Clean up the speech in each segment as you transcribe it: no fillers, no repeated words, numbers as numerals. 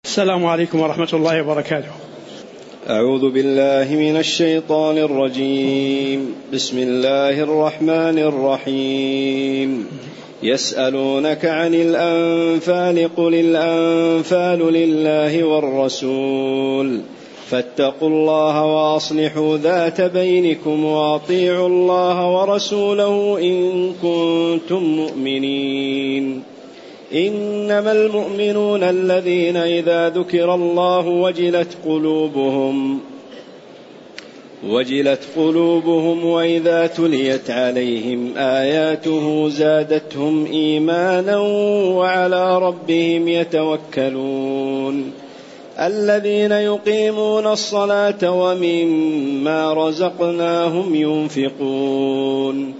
السلام عليكم ورحمة الله وبركاته. أعوذ بالله من الشيطان الرجيم. بسم الله الرحمن الرحيم. يسألونك عن الأنفال قل الأنفال لله والرسول فاتقوا الله وأصلحوا ذات بينكم وأطيعوا الله ورسوله إن كنتم مؤمنين. إنما المؤمنون الذين إذا ذكر الله وجلت قلوبهم وإذا تليت عليهم آياته زادتهم إيمانا وعلى ربهم يتوكلون. الذين يقيمون الصلاة ومما رزقناهم ينفقون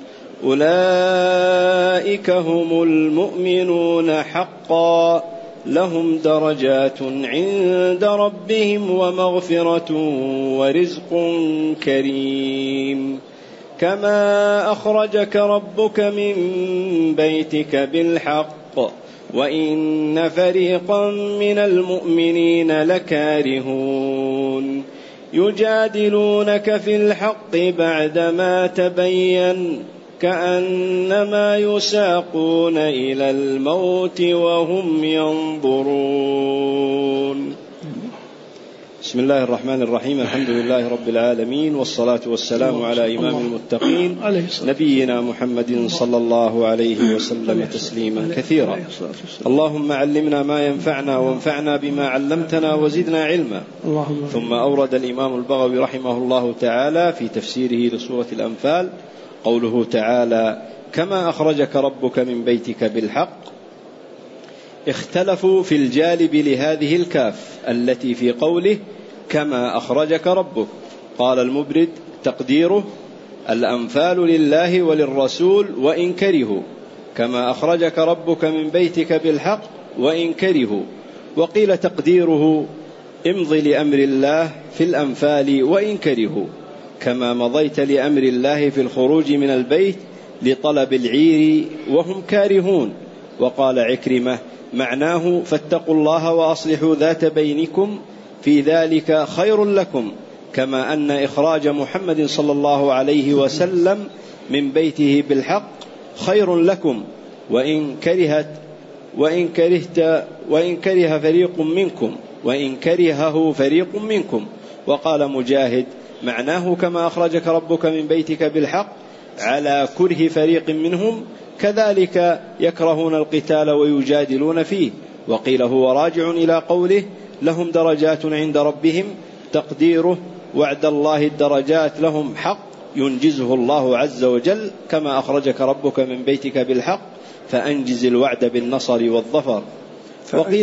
أولئك هم المؤمنون حقا لهم درجات عند ربهم ومغفرة ورزق كريم. كما أخرجك ربك من بيتك بالحق وإن فريقا من المؤمنين لكارهون يجادلونك في الحق بعدما تبين كأنما يساقون إلى الموت وهم ينظرون. بسم الله الرحمن الرحيم. الحمد لله رب العالمين، والصلاة والسلام على إمام المتقين نبينا محمد صلى الله عليه وسلم تسليما كثيرا. اللهم علمنا ما ينفعنا وانفعنا بما علمتنا وزدنا علما. ثم أورد الإمام البغوي رحمه الله تعالى في تفسيره لسورة الأنفال قوله تعالى كما أخرجك ربك من بيتك بالحق. اختلفوا في الجالب لهذه الكاف التي في قوله كما أخرجك ربك. قال المبرد تقديره الأنفال لله وللرسول وإن كرهوا، كما أخرجك ربك من بيتك بالحق وإن كرهوا. وقيل تقديره امضي لأمر الله في الأنفال وإن كرهوا، كما مضيت لأمر الله في الخروج من البيت لطلب العير وهم كارهون. وقال عكرمة معناه فاتقوا الله وأصلحوا ذات بينكم في ذلك خير لكم، كما أن إخراج محمد صلى الله عليه وسلم من بيته بالحق خير لكم وإن كرهه فريق منكم. وقال مجاهد معناه كما أخرجك ربك من بيتك بالحق على كره فريق منهم، كذلك يكرهون القتال ويجادلون فيه. وقيل هو راجع إلى قوله لهم درجات عند ربهم، تقديره وعد الله الدرجات لهم حق ينجزه الله عز وجل، كما أخرجك ربك من بيتك بالحق فأنجز الوعد بالنصر والظفر. وقيل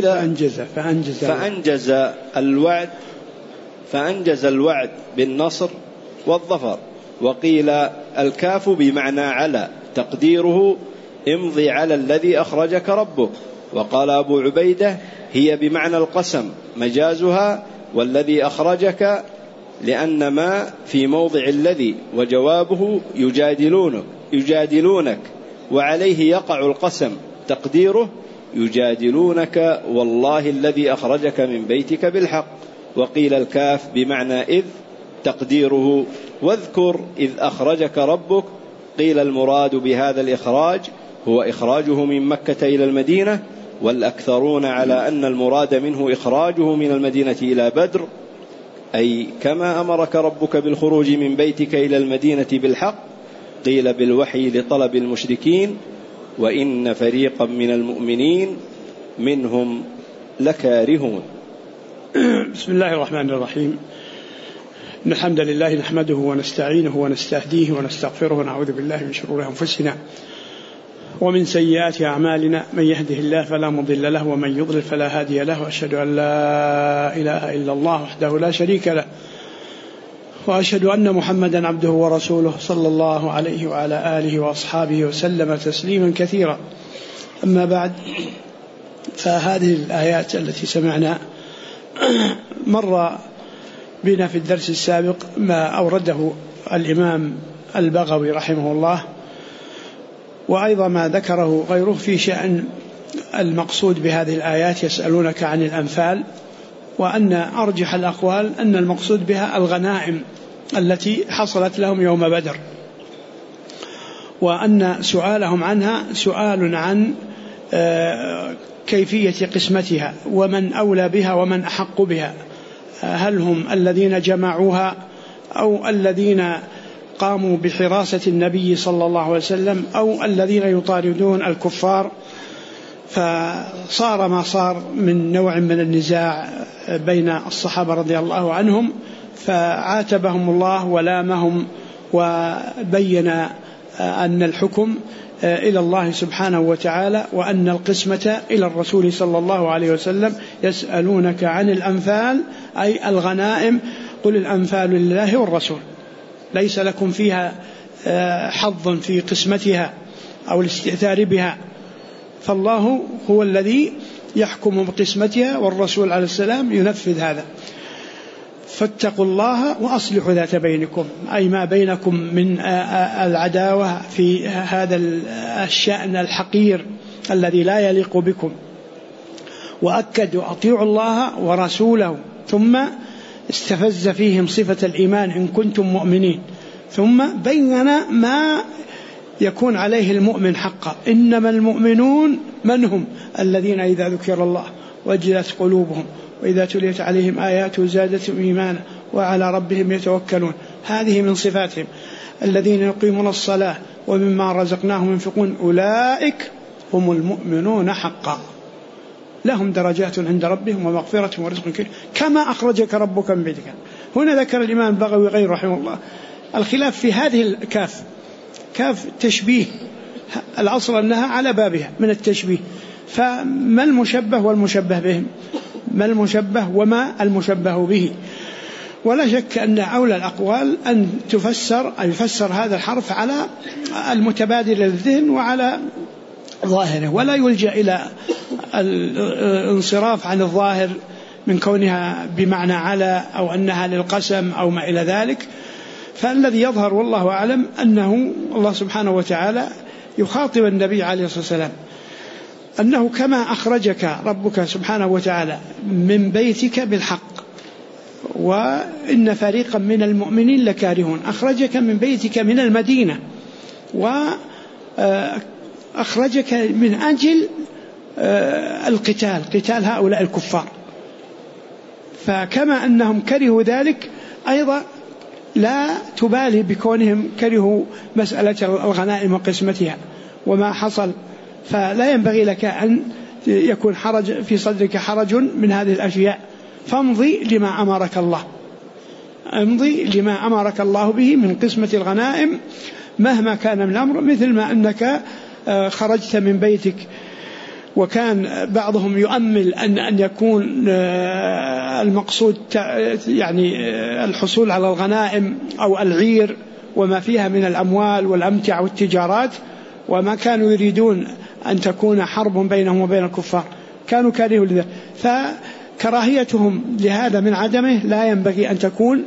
فأنجز الوعد بالنصر والظفر. وقيل الكاف بمعنى على، تقديره امضي على الذي أخرجك ربك. وقال أبو عبيدة هي بمعنى القسم مجازها والذي أخرجك، لأن ما في موضع الذي، وجوابه يجادلونك وعليه يقع القسم، تقديره يجادلونك والله الذي أخرجك من بيتك بالحق. وقيل الكاف بمعنى إذ، تقديره واذكر إذ أخرجك ربك. قيل المراد بهذا الإخراج هو إخراجه من مكة إلى المدينة، والأكثرون على أن المراد منه إخراجه من المدينة إلى بدر، أي كما أمرك ربك بالخروج من بيتك إلى المدينة بالحق. قيل بالوحي لطلب المشركين وإن فريقا من المؤمنين منهم لكارهون. بسم الله الرحمن الرحيم. إن الحمد لله نحمده ونستعينه ونستهديه ونستغفره ونعوذ بالله من شرور أنفسنا ومن سيئات أعمالنا، من يهده الله فلا مضل له ومن يضلل فلا هادي له، وأشهد أن لا إله إلا الله وحده لا شريك له، وأشهد أن محمدا عبده ورسوله صلى الله عليه وعلى آله وأصحابه وسلم تسليما كثيرا. أما بعد، فهذه الآيات التي سمعنا مر بنا في الدرس السابق ما أورده الإمام البغوي رحمه الله، وأيضا ما ذكره غيره في شأن المقصود بهذه الآيات. يسألونك عن الأنفال وأن أرجح الأقوال أن المقصود بها الغنائم التي حصلت لهم يوم بدر، وأن سؤالهم عنها سؤال عن كيفية قسمتها ومن أولى بها ومن أحق بها، هل هم الذين جمعوها أو الذين قاموا بحراسة النبي صلى الله عليه وسلم أو الذين يطاردون الكفار. فصار ما صار من نوع من النزاع بين الصحابة رضي الله عنهم، فعاتبهم الله ولامهم وبين أن الحكم إلى الله سبحانه وتعالى، وأن القسمة إلى الرسول صلى الله عليه وسلم. يسألونك عن الأنفال أي الغنائم، قل الأنفال لله والرسول، ليس لكم فيها حظ في قسمتها أو الاستئثار بها، فالله هو الذي يحكم بقسمتها والرسول عليه السلام ينفذ هذا. فاتقوا الله وأصلحوا ذات بينكم، أي ما بينكم من العداوة في هذا الشأن الحقير الذي لا يليق بكم. وأكدوا أطيعوا الله ورسوله، ثم استفز فيهم صفة الإيمان إن كنتم مؤمنين، ثم بين ما يكون عليه المؤمن حقا. إنما المؤمنون من هم؟ الذين إذا ذكر الله وجلت قلوبهم وإذا تليت عليهم آياته زادتهم إيمانا وعلى ربهم يتوكلون. هذه من صفاتهم. الذين يقيمون الصلاة ومما رزقناهم ينفقون أولئك هم المؤمنون حقا، لهم درجات عند ربهم ومغفرة ورزق كريم كما أخرجك ربك من بيتك. هنا ذكر الإمام البغوي غير رحمه الله الخلاف في هذه الكاف، كاف تشبيه، الأصل أنها على بابها من التشبيه، فما المشبه والمشبه بهم، ما المشبه وما المشبه به. ولا شك أن أولى الأقوال أن يفسر هذا الحرف على المتبادل للذهن وعلى ظاهره، ولا يلجأ إلى الانصراف عن الظاهر من كونها بمعنى على أو أنها للقسم أو ما إلى ذلك. فالذي يظهر والله أعلم أنه الله سبحانه وتعالى يخاطب النبي عليه الصلاة والسلام أنه كما أخرجك ربك سبحانه وتعالى من بيتك بالحق، وإن فريقا من المؤمنين لكارهون. أخرجك من بيتك من المدينة وأخرجك من أجل قتال هؤلاء الكفار، فكما أنهم كرهوا ذلك أيضا لا تبالي بكونهم كرهوا مسألة الغنائم وقسمتها وما حصل. فلا ينبغي لك أن يكون حرج في صدرك حرج من هذه الأشياء، فامضي لما أمرك الله، امضي لما أمرك الله به من قسمة الغنائم مهما كان من الأمر، مثل ما أنك خرجت من بيتك. وكان بعضهم يؤمل أن يكون المقصود يعني الحصول على الغنائم أو العير وما فيها من الأموال والأمتع والتجارات، وما كانوا يريدون أن تكون حرب بينهم وبين الكفار، كانوا كارهوا لذلك. فكراهيتهم لهذا من عدمه لا ينبغي أن تكون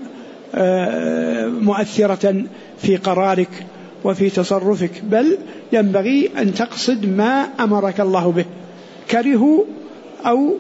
مؤثرة في قرارك وفي تصرفك، بل ينبغي أن تقصد ما أمرك الله به، كرهوا أو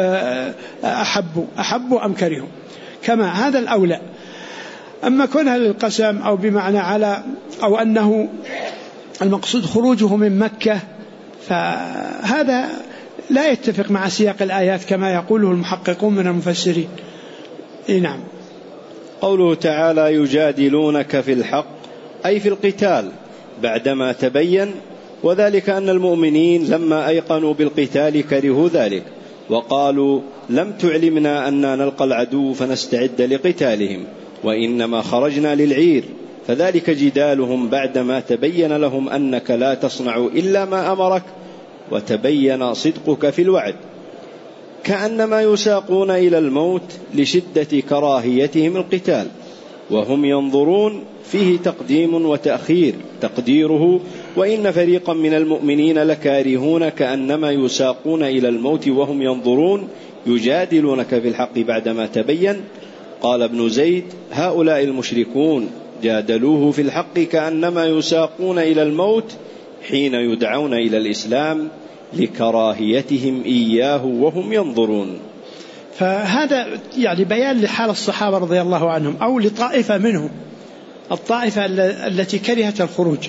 أحبوا أم كرهوا، كما هذا الأولى. أما كونها للقسم أو بمعنى على أو أنه المقصود خروجه من مكة، فهذا لا يتفق مع سياق الآيات كما يقوله المحققون من المفسرين. نعم. قوله تعالى يجادلونك في الحق أي في القتال بعدما تبين، وذلك أن المؤمنين لما أيقنوا بالقتال كرهوا ذلك وقالوا لم تعلمنا أننا نلقى العدو فنستعد لقتالهم، وإنما خرجنا للعير، فذلك جدالهم بعدما تبين لهم أنك لا تصنع إلا ما أمرك وتبين صدقك في الوعد، كأنما يساقون إلى الموت لشدة كراهيتهم القتال وهم ينظرون، فيه تقديم وتأخير. تقديره وإن فريقا من المؤمنين لكارهون كأنما يساقون إلى الموت وهم ينظرون يجادلونك في الحق بعدما تبين. قال ابن زيد هؤلاء المشركون جادلوه في الحق كأنما يساقون إلى الموت حين يدعون إلى الإسلام لكراهيتهم إياه وهم ينظرون. فهذا يعني بيان لحال الصحابة رضي الله عنهم، أو لطائفة منهم، الطائفة التي كرهت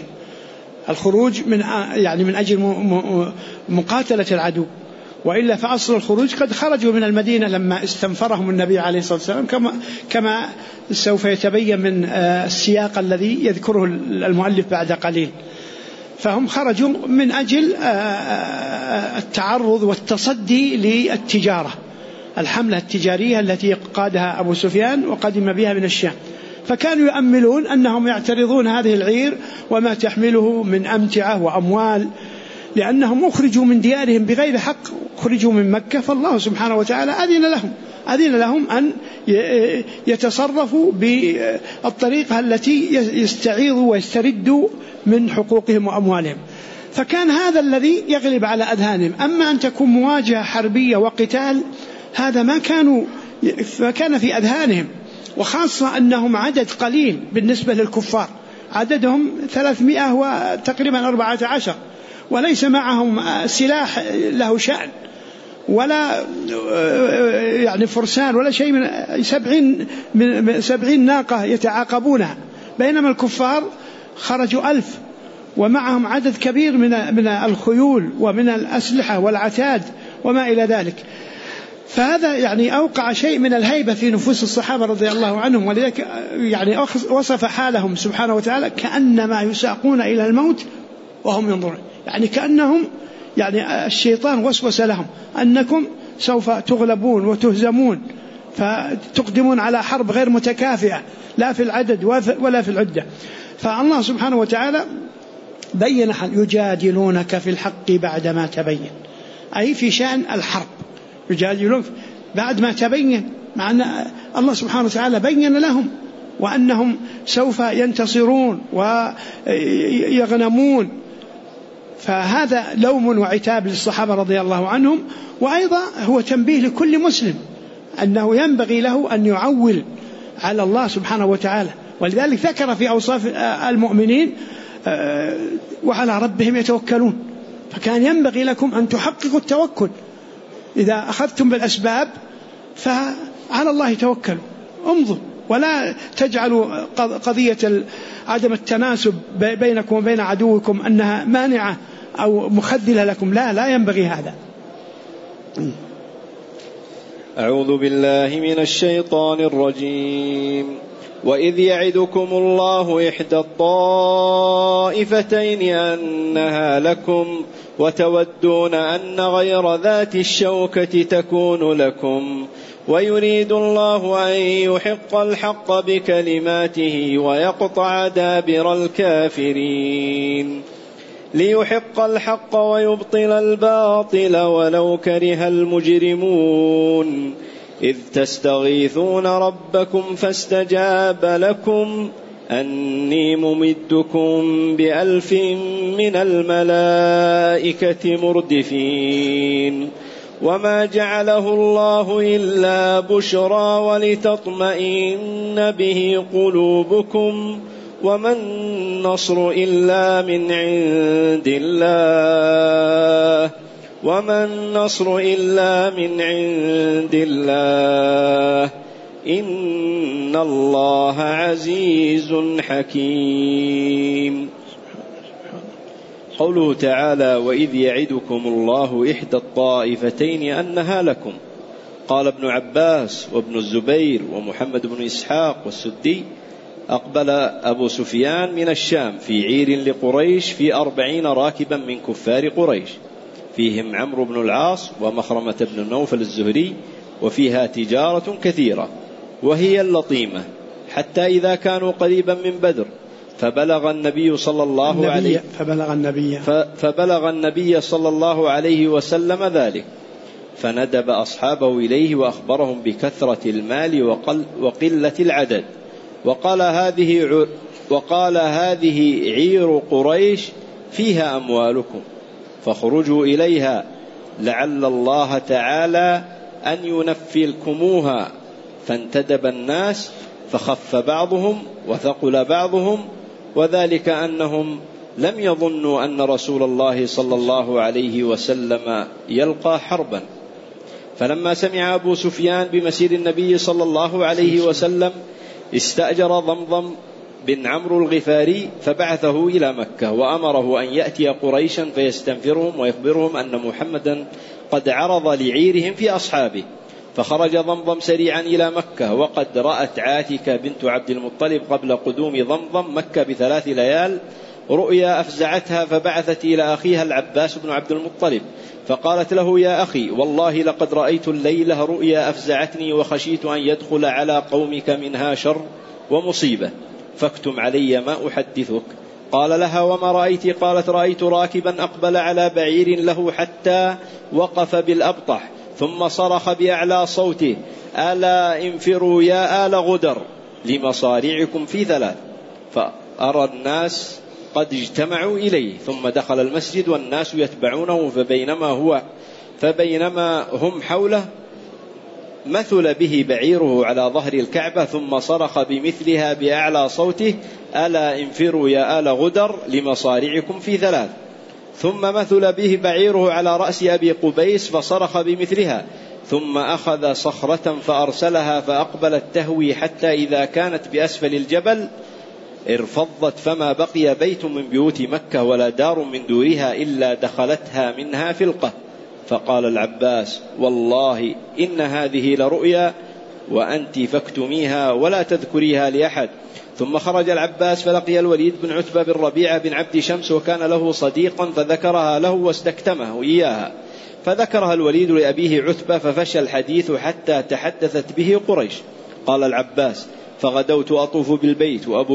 الخروج من أجل مقاتلة العدو، وإلا فأصل الخروج قد خرجوا من المدينة لما استنفرهم النبي عليه الصلاة والسلام، كما سوف يتبين من السياق الذي يذكره المؤلف بعد قليل. فهم خرجوا من أجل التعرض والتصدي للتجارة، الحملة التجارية التي قادها أبو سفيان وقدم بها من الشام، فكانوا يؤملون أنهم يعترضون هذه العير وما تحمله من أمتعة وأموال، لأنهم أخرجوا من ديارهم بغير حق، أخرجوا من مكة، فالله سبحانه وتعالى أذن لهم أن يتصرفوا بالطريقة التي يستعيضوا ويستردوا من حقوقهم وأموالهم. فكان هذا الذي يغلب على أذهانهم. أما أن تكون مواجهة حربية وقتال، هذا ما كان في أذهانهم، وخاصة أنهم عدد قليل بالنسبة للكفار، عددهم 300 وتقريبا 14، وليس معهم سلاح له شأن ولا يعني فرسان ولا شيء، من 70 ناقة يتعاقبونها، بينما الكفار خرجوا 1000 ومعهم عدد كبير من الخيول ومن الأسلحة والعتاد وما إلى ذلك. فهذا يعني أوقع شيء من الهيبة في نفوس الصحابة رضي الله عنهم، ولذلك يعني وصف حالهم سبحانه وتعالى كأنما يساقون إلى الموت وهم ينظرون، يعني كأنهم يعني الشيطان وسوس لهم أنكم سوف تغلبون وتهزمون، فتقدمون على حرب غير متكافئة لا في العدد ولا في العدة. فالله سبحانه وتعالى بين يجادلونك في الحق بعدما تبين، أي في شأن الحرب يجادلونك بعد ما تبين، مع أن الله سبحانه وتعالى بين لهم وأنهم سوف ينتصرون ويغنمون. فهذا لوم وعتاب للصحابة رضي الله عنهم، وأيضا هو تنبيه لكل مسلم أنه ينبغي له أن يعول على الله سبحانه وتعالى. ولذلك ذكر في أوصاف المؤمنين وعلى ربهم يتوكلون، فكان ينبغي لكم أن تحققوا التوكل، إذا أخذتم بالأسباب فعلى الله توكلوا، امضوا، ولا تجعلوا قضية عدم التناسب بينكم وبين عدوكم أنها مانعة أو مخذلة لكم، لا ينبغي هذا. أعوذ بالله من الشيطان الرجيم. وإذ يعدكم الله إحدى الطائفتين أنها لكم وتودون أن غير ذات الشوكة تكون لكم، ويريد الله أن يحق الحق بكلماته ويقطع دابر الكافرين، ليحق الحق ويبطل الباطل ولو كره المجرمون. إذ تستغيثون ربكم فاستجاب لكم أني ممدكم ب1000 من الملائكة مردفين، وما جعله الله إلا بشرى ولتطمئن به قلوبكم، وما النصر إلا من عند الله إن الله عزيز حكيم. قوله تعالى: وإذ يعدكم الله إحدى الطائفتين أنها لكم. قال ابن عباس وابن الزبير ومحمد بن إسحاق والسدي: أقبل أبو سفيان من الشام في عير لقريش في 40 راكبا من كفار قريش، فيهم عمرو بن العاص ومخرمة بن نوفل الزهري، وفيها تجارة كثيرة وهي اللطيمة، حتى إذا كانوا قريبا من بدر فبلغ النبي صلى الله عليه وسلم ذلك، فندب أصحابه إليه وأخبرهم بكثرة المال وقلة العدد، وقال هذه عير قريش فيها أموالكم فاخرجوا إليها لعل الله تعالى أن ينفلكموها. فانتدب الناس فخف بعضهم وثقل بعضهم، وذلك أنهم لم يظنوا أن رسول الله صلى الله عليه وسلم يلقى حربا. فلما سمع أبو سفيان بمسير النبي صلى الله عليه وسلم استأجر ضمضم بن عمرو الغفاري فبعثه إلى مكة وأمره أن يأتي قريشا فيستنفرهم ويخبرهم أن محمدا قد عرض لعيرهم في أصحابه. فخرج ضمضم سريعا إلى مكة وقد رأت عاتكة بنت عبد المطلب قبل قدوم ضمضم مكة ب3 ليال رؤيا أفزعتها، فبعثت إلى أخيها العباس بن عبد المطلب فقالت له: يا أخي، والله لقد رأيت الليلة رؤيا أفزعتني وخشيت أن يدخل على قومك منها شر ومصيبة، فاكتم علي ما أحدثك. قال لها: وما رأيت؟ قالت: رأيت راكبا أقبل على بعير له حتى وقف بالأبطح ثم صرخ بأعلى صوته: ألا انفروا يا آل غدر لمصارعكم في 3. فأرى الناس قد اجتمعوا إليه ثم دخل المسجد والناس يتبعونه، فبينما هم حوله مثل به بعيره على ظهر الكعبة ثم صرخ بمثلها بأعلى صوته: ألا انفروا يا آل غدر لمصارعكم في 3. ثم مثل به بعيره على رأس أبي قبيس فصرخ بمثلها، ثم أخذ صخرة فأرسلها فأقبلت تهوي حتى إذا كانت بأسفل الجبل ارفضت، فما بقي بيت من بيوت مكة ولا دار من دورها إلا دخلتها منها فلقة. فقال العباس: والله إن هذه لرؤيا وأنت فاكتميها ولا تذكريها لأحد. ثم خرج العباس فلقي الوليد بن عتبة بن ربيعة بن عبد شمس وكان له صديقا فذكرها له واستكتمه إياها، فذكرها الوليد لأبيه عتبة ففشى الحديث حتى تحدثت به قريش. قال العباس: فغدوت أطوف بالبيت وأبو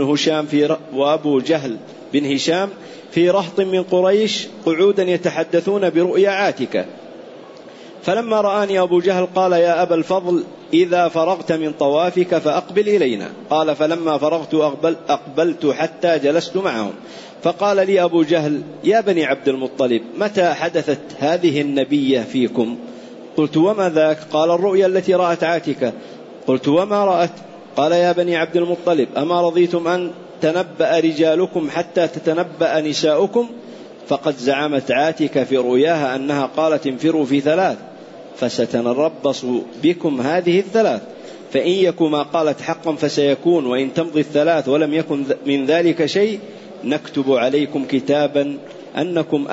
جهل بن هشام في رهط من قريش قعودا يتحدثون برؤيا عاتكة. فلما رآني أبو جهل قال: يا أبا الفضل، إذا فرغت من طوافك فأقبل إلينا. قال: فلما فرغت أقبلت حتى جلست معهم. فقال لي أبو جهل: يا بني عبد المطلب، متى حدثت هذه النبية فيكم؟ قلت: وما ذاك؟ قال: الرؤيا التي رأت عاتكة. قلت: وما رأت؟ قال: يا بني عبد المطلب، أما رضيتم أن تنبأ رجالكم حتى تتنبأ نساؤكم؟ فقد زعمت عاتكة في رؤياها أنها قالت: انفروا في 3، فستنربص بكم هذه 3، فإن يكن ما قالت حقا فسيكون، وإن تمضي 3 ولم يكن من ذلك شيء نكتب عليكم كتابا أنكم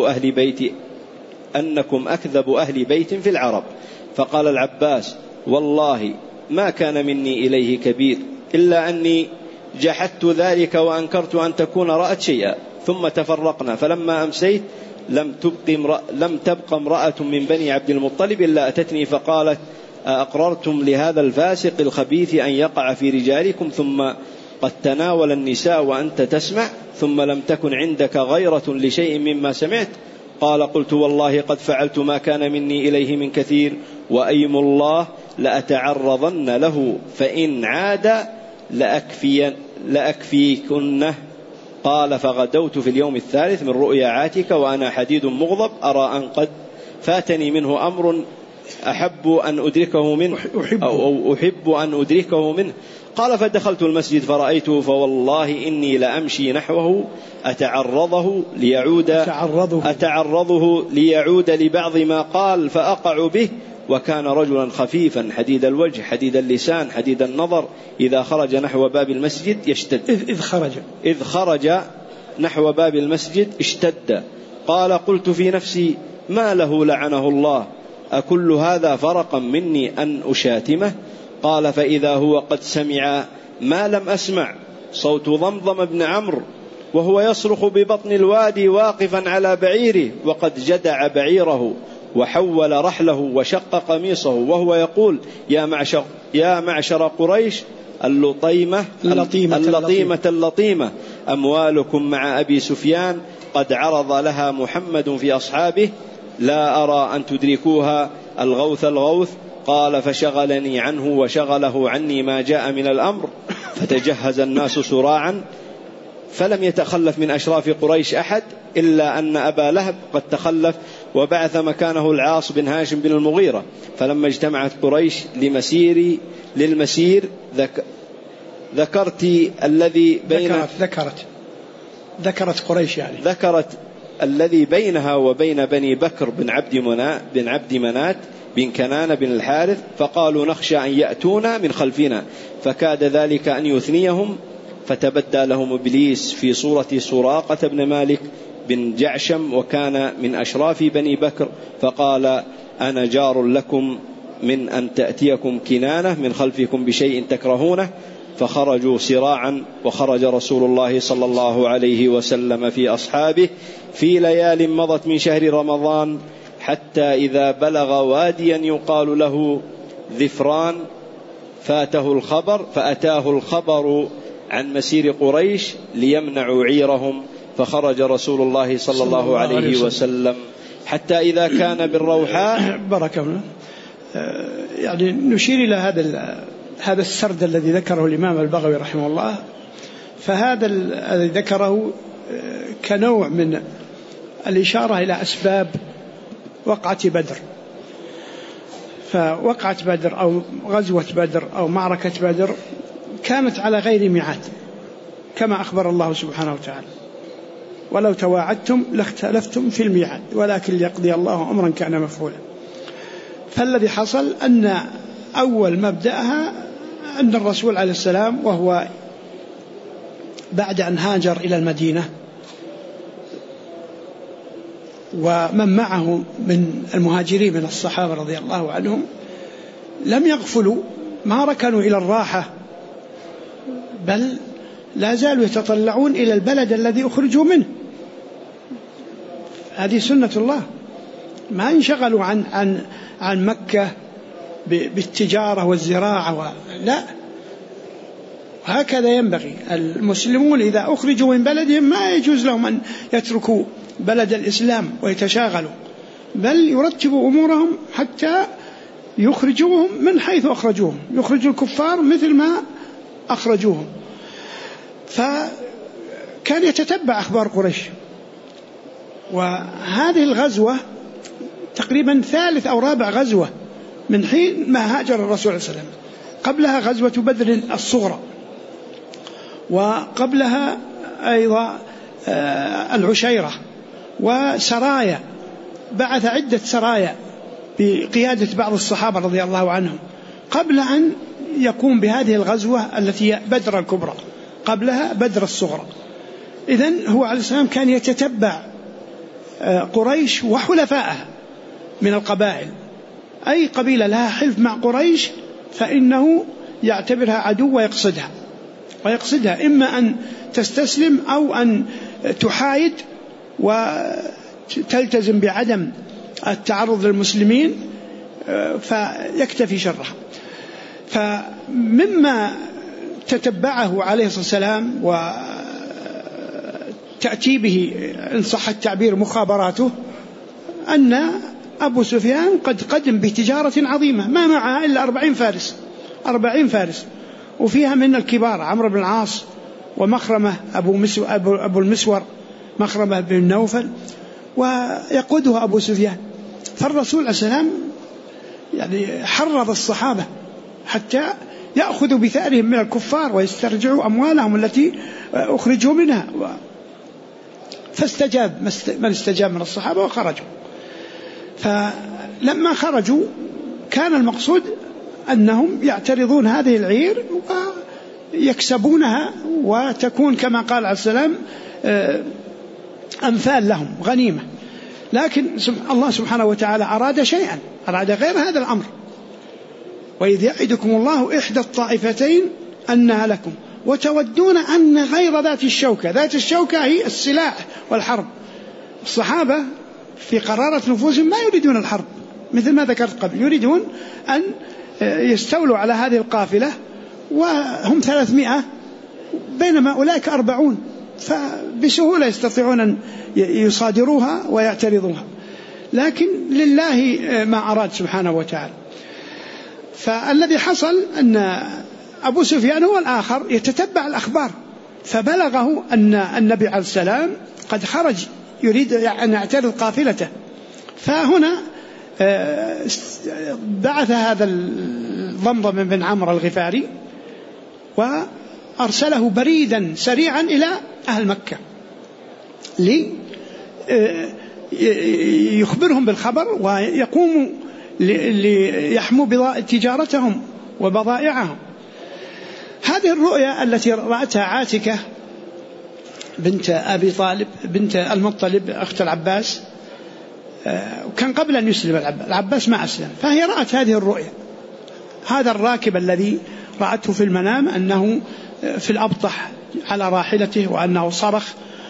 أكذب أهل بيت في العرب. فقال العباس: والله ما كان مني إليه كبير، إلا أني جحدت ذلك وأنكرت أن تكون رأت شيئا. ثم تفرقنا، فلما أمسيت لم تبق امرأة من بني عبد المطلب إلا أتتني فقالت: أقررتم لهذا الفاسق الخبيث أن يقع في رجالكم ثم قد تناول النساء وأنت تسمع، ثم لم تكن عندك غيرة لشيء مما سمعت؟ قال: قلت: والله قد فعلت ما كان مني إليه من كثير، وأيم الله لأتعرضن له، فإن عاد لأكفيكنه. قال: فغدوت في اليوم الثالث من رؤيا عاتكة وأنا حديد مغضب، أرى أن قد فاتني منه أمر أحب أن أدركه منه. قال: فدخلت المسجد فرأيته، فوالله إني لأمشي نحوه أتعرضه ليعود لبعض ما قال فأقع به، وكان رجلا خفيفا حديد الوجه حديد اللسان حديد النظر، إذا خرج نحو باب المسجد يشتد. إذ خرج نحو باب المسجد اشتد. قال: قلت في نفسي: ما له لعنه الله، أكل هذا فرقا مني أن أشاتمه؟ قال: فإذا هو قد سمع ما لم أسمع، صوت ضمضم بن عمرو وهو يصرخ ببطن الوادي واقفا على بعيره، وقد جدع بعيره وحول رحله وشق قميصه، وهو يقول: يا معشر قريش اللطيمة أموالكم مع أبي سفيان قد عرض لها محمد في أصحابه، لا أرى أن تدركوها، الغوث. قال: فشغلني عنه وشغله عني ما جاء من الأمر، فتجهز الناس سراعا، فلم يتخلف من أشراف قريش أحد إلا أن أبا لهب قد تخلف، وبعث مكانه العاص بن هاشم بن المغيرة. فلما اجتمعت قريش للمسير ذكرت الذي ذكرت قريش، يعني ذكرت الذي بينها وبين بني بكر بن عبد منات بن كنانة بن الحارث فقالوا نخشى أن يأتونا من خلفنا فكاد ذلك أن يثنيهم فتبدى لهم إبليس في صورة سراقة بن مالك بن جعشم وكان من أشراف بني بكر فقال أنا جار لكم من أن تأتيكم كنانة من خلفكم بشيء تكرهونه فخرجوا سراعا وخرج رسول الله صلى الله عليه وسلم في أصحابه في ليال مضت من شهر رمضان حتى إذا بلغ واديا يقال له ذفران فاتاه الخبر عن مسير قريش ليمنعوا عيرهم فخرج رسول الله صلى الله عليه وسلم حتى إذا كان بالروحاء. بارك الله. يعني نشير إلى هذا السرد الذي ذكره الإمام البغوي رحمه الله. فهذا الذي ذكره كنوع من الإشارة إلى أسباب وقعة بدر. فوقعة بدر أو غزوة بدر أو معركة بدر كانت على غير ميعاد كما أخبر الله سبحانه وتعالى ولو تواعدتم لاختلفتم في الميعاد ولكن ليقضي الله أمرا كان مفعولا. فالذي حصل أن أول مبدأها أن الرسول عليه السلام وهو بعد أن هاجر إلى المدينة ومن معه من المهاجرين من الصحابة رضي الله عنهم لم يغفلوا ما ركنوا إلى الراحة بل لا زالوا يتطلعون إلى البلد الذي أخرجوا منه. هذه سنة الله. ما انشغلوا عن مكة بالتجارة والزراعة لا. هكذا ينبغي. المسلمون إذا أخرجوا من بلدهم ما يجوز لهم أن يتركوا بلد الإسلام ويتشاغلوا بل يرتبوا أمورهم حتى يخرجوهم من حيث أخرجوهم يخرجوا الكفار مثل ما أخرجوهم. فكان يتتبع أخبار قريش. وهذه الغزوة تقريبا ثالث أو رابع غزوة من حين ما هاجر الرسول عليه السلام. قبلها غزوة بدر الصغرى وقبلها أيضا العشيرة وسرايا بعث عدة سرايا بقيادة بعض الصحابة رضي الله عنهم قبل أن يقوم بهذه الغزوة التي هي بدر الكبرى قبلها بدر الصغرى. إذن هو عليه السلام كان يتتبع قريش وحلفائها من القبائل. أي قبيلة لها حلف مع قريش فإنه يعتبرها عدو ويقصدها إما أن تستسلم أو أن تحايد وتلتزم بعدم التعرض للمسلمين فيكتفي شرها. فمما تتبعه عليه الصلاة والسلام وتأتي به إن صح التعبير مخابراته أن أبو سفيان قد قدم بتجارة عظيمة ما معها إلا 40 فارس وفيها من الكبار عمرو بن العاص ومخرمة أبو المسور مخرمة بن نوفل ويقودها أبو سفيان. فالرسول عليه السلام يعني حرض الصحابة حتى يأخذوا بثأرهم من الكفار ويسترجعوا أموالهم التي أخرجوا منها. فاستجاب من استجاب من الصحابة وخرجوا. فلما خرجوا كان المقصود أنهم يعترضون هذه العير ويكسبونها وتكون كما قال عليه السلام أمثال لهم غنيمة. لكن الله سبحانه وتعالى أراد شيئا أراد غير هذا الأمر. وإذ يعدكم الله إحدى الطائفتين أنها لكم وتودون أن غير ذات الشوكة هي السلاح والحرب. الصحابة في قرارة نفوسهم ما يريدون الحرب مثل ما ذكرت قبل يريدون أن يستولوا على هذه القافلة وهم 300 بينما أولئك 40 فبسهولة يستطيعون أن يصادروها ويعترضوها. لكن لله ما أراد سبحانه وتعالى. فالذي حصل أن أبو سفيان هو الآخر يتتبع الأخبار فبلغه أن النبي عليه السلام قد خرج يريد أن يعترض قافلته. فهنا بعث هذا الضمضم بن عمرو الغفاري وأرسله بريدا سريعا إلى أهل مكة ليخبرهم بالخبر ويقوم ليحموا تجارتهم وبضائعهم. هذه الرؤيا التي رأتها عاتكة بنت أبي طالب بنت المطلب أخت العباس، وكان قبل أن يسلم العباس ما أسلم، فهي رأت هذه الرؤيا. هذا الراكب الذي رأته في المنام أنه في الأبطح على راحلته وأنه صرخ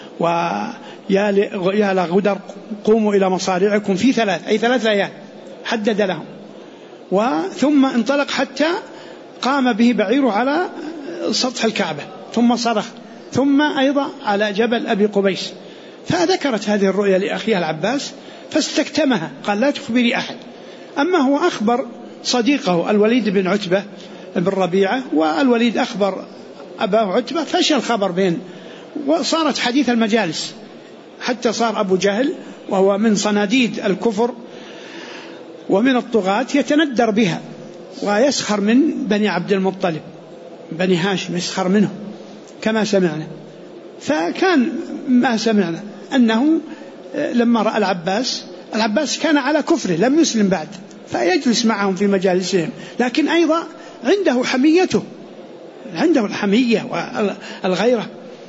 ويا لغدر قوموا إلى مصارعكم في 3 ليال حدد لهم، ثم انطلق حتى قام به بعيره على سطح الكعبة ثم صرخ، ثم أيضا على جبل أبي قبيس. فذكرت هذه الرؤيا لأخيها العباس فاستكتمها، قال لا تخبري أحد. أما هو أخبر صديقه الوليد بن عتبة بن ربيعة، والوليد أخبر أباه عتبة، فشى الخبر بين، وصارت حديث المجالس، حتى صار أبو جهل وهو من صناديد الكفر ومن الطغاة يتندر بها ويسخر من بني عبد المطلب بني هاشم، يسخر منه كما سمعنا. فكان ما سمعنا أنه لما رأى العباس كان على كفره لم يسلم بعد، فيجلس معهم في مجالسهم، لكن أيضا عنده حميته، عنده الحمية والغيرة.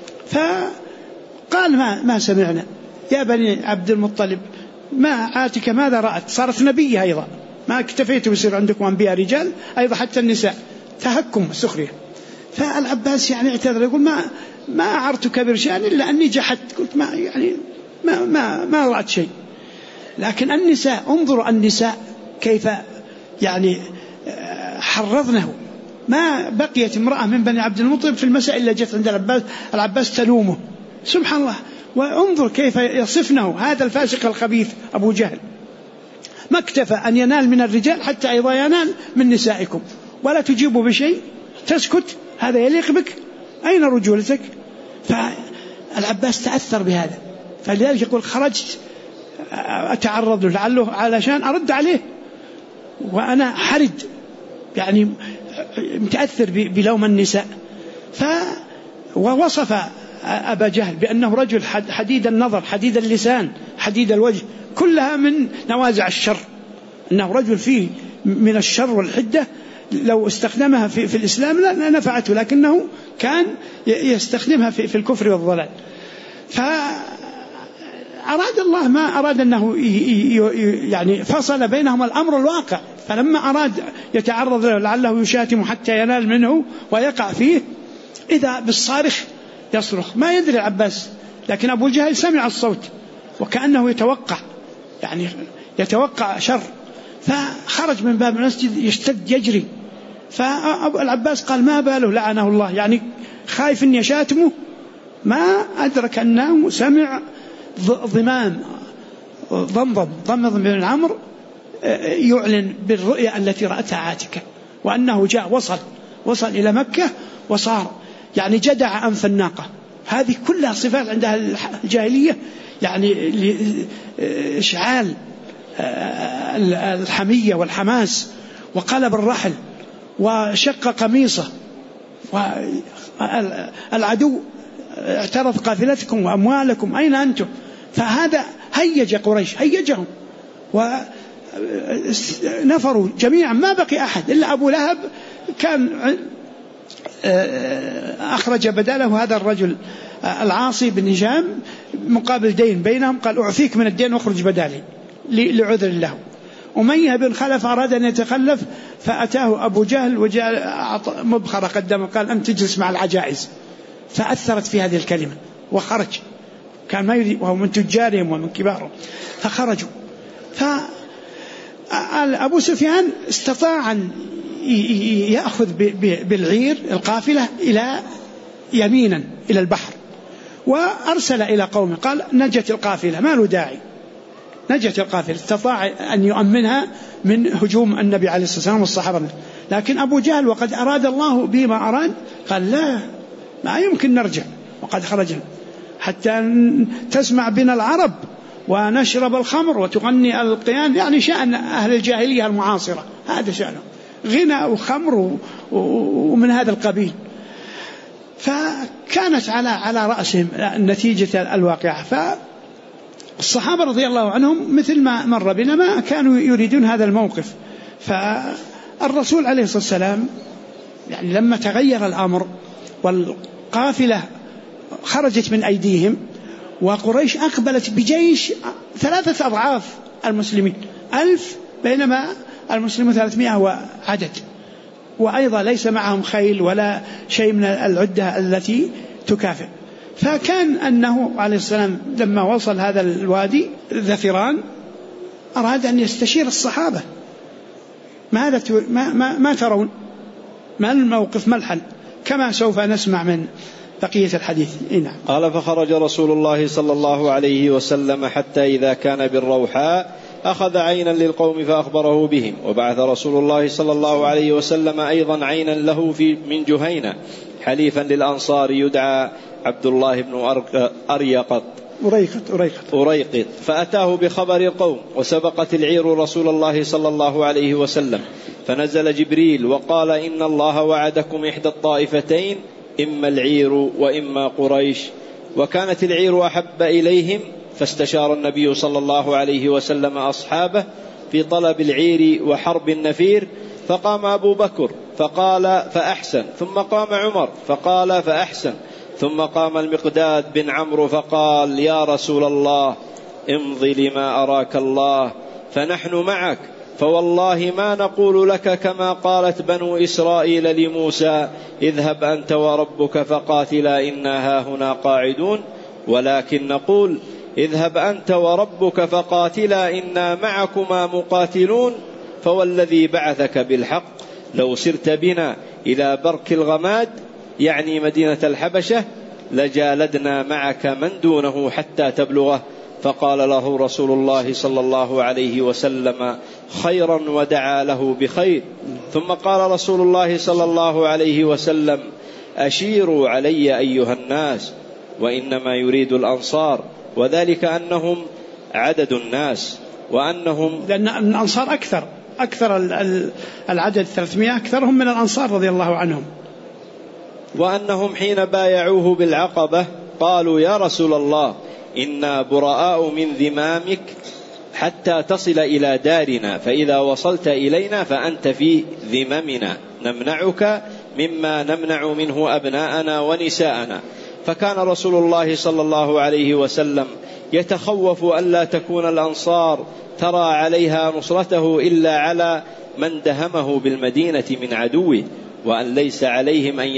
فقال ما سمعنا يا بني عبد المطلب، ما عاتك ماذا رأت؟ صارت نبية أيضا، ما اكتفيتوا يصير عندكم أنبياء رجال، أيضا حتى النساء، تهكم سخرية. فالعباس يعني اعتذر يقول ما أعرتك برشان إلا أني جحدت، قلت ما رأت شيء. لكن النساء، انظروا النساء كيف يعني حرضنه، ما بقيت امرأة من بني عبد المطلب في المسائل اللي جت عند العباس تلومه، سبحان الله. وانظر كيف يصفنه هذا الفاسق الخبيث أبو جهل، ما اكتفى أن ينال من الرجال حتى أيضا ينال من نسائكم، ولا تجيبوا بشيء، تسكت، هذا يليق بك؟ أين رجولتك؟ فالعباس تأثر بهذا، فلذلك يقول خرجت أتعرض له لعله علشان أرد عليه وأنا حرج، يعني متأثر بلوم النساء. ووصف أبا جهل بأنه رجل حديد النظر حديد اللسان حديد الوجه، كلها من نوازع الشر، أنه رجل فيه من الشر والحدة لو استخدمها في الإسلام لا نفعته، لكنه كان يستخدمها في الكفر والضلال. فأراد الله ما أراد أنه يعني فصل بينهم الأمر الواقع، فلما أراد يتعرض له لعله يشاتم حتى ينال منه ويقع فيه، إذا بالصارخ يصرخ، ما يدري العباس، لكن أبو جهل سمع الصوت وكأنه يتوقع شر، فخرج من باب المسجد يشتد يجري. فالعباس قال ما باله لعنه الله، يعني خايف أن يشاتمه، ما أدرك أنه سمع ضمضم بن عمرو يعلن بالرؤيا التي رأتها عاتكة، وأنه جاء وصل إلى مكة وصار يعني جدع أنف الناقة. هذه كلها صفات عندها الجاهلية، يعني إشعال الحمية والحماس، وقلب الرحل وشق قميصه، والعدو اعترض قافلتكم وأموالكم أين أنتم؟ فهذا هيج قريش، هيجهم ونفروا جميعا، ما بقي أحد إلا أبو لهب كان أخرج بداله هذا الرجل العاصي بن هشام مقابل دين بينهم، قال أعفيك من الدين واخرج بدالي لعذر له. أمية بن خلف أراد أن يتخلف، فأتاه أبو جهل وجاء مبخرة قدمه، قال أنت تجلس مع العجائز، فأثرت في هذه الكلمة وخرج، كان ما يريد وهو من تجارهم ومن كبارهم، فخرجوا. فأبو سفيان استطاع أن يأخذ بالعير القافلة إلى يمينا إلى البحر، وأرسل إلى قومه قال نجت القافلة، ما له داعي، نجت القافلة، استطاع أن يؤمنها من هجوم النبي عليه الصلاة والسلام والصحابة. لكن أبو جهل وقد أراد الله بما أراد قال لا، ما يمكن نرجع، وقد خرجنا حتى تسمع بنا العرب ونشرب الخمر وتغني القيان، يعني شأن أهل الجاهلية المعاصرة، هذا شأنه، غنى وخمر ومن هذا القبيل. فكانت على رأسهم نتيجة الواقعة. الصحابة رضي الله عنهم مثل ما مر بنا ما كانوا يريدون هذا الموقف. فالرسول عليه الصلاة والسلام يعني لما تغير الأمر والقافلة خرجت من أيديهم وقريش أقبلت بجيش 3 أضعاف المسلمين 1000 بينما المسلمون 300 وعدد، وأيضا ليس معهم خيل ولا شيء من العدة التي تكافئ. فكان أنه عليه السلام لما وصل هذا الوادي ذفران أراد أن يستشير الصحابة ما ترون، ما الموقف، ما الحل، كما سوف نسمع من بقية الحديث. نعم. قال فخرج رسول الله صلى الله عليه وسلم حتى إذا كان بالروحاء أخذ عينا للقوم فأخبره بهم، وبعث رسول الله صلى الله عليه وسلم أيضا عينا له من جهينة حليفا للأنصار يدعى عبد الله بن أريقط، فأتاه بخبر القوم، وسبقت العير رسول الله صلى الله عليه وسلم، فنزل جبريل وقال إن الله وعدكم إحدى الطائفتين إما العير وإما قريش، وكانت العير أحب إليهم، فاستشار النبي صلى الله عليه وسلم أصحابه في طلب العير وحرب النفير، فقام أبو بكر فقال فأحسن، ثم قام عمر فقال فأحسن، ثم قام المقداد بن عمرو فقال يا رسول الله امضي لما أراك الله فنحن معك، فوالله ما نقول لك كما قالت بنو إسرائيل لموسى اذهب أنت وربك فقاتلا إنا هاهنا قاعدون، ولكن نقول اذهب أنت وربك فقاتلا إنا معكما مقاتلون، فوالذي بعثك بالحق لو سرت بنا إلى برك الغماد يعني مدينة الحبشة لجالدنا معك من دونه حتى تبلغه. فقال له رسول الله صلى الله عليه وسلم خيرا ودعا له بخير. ثم قال رسول الله صلى الله عليه وسلم أشيروا علي أيها الناس، وإنما يريد الأنصار، وذلك أنهم عدد الناس، وأنهم لأن الأنصار أكثر العدد 300 أكثرهم من الأنصار رضي الله عنهم، وأنهم حين بايعوه بالعقبة قالوا يا رسول الله إنا براء من ذمامك حتى تصل إلى دارنا، فإذا وصلت إلينا فأنت في ذممنا نمنعك مما نمنع منه أبناءنا ونساءنا. فكان رسول الله صلى الله عليه وسلم يتخوف ألا تكون الأنصار ترى عليها نصرته إلا على من دهمه بالمدينة من عدوه، وأن ليس عليهم أن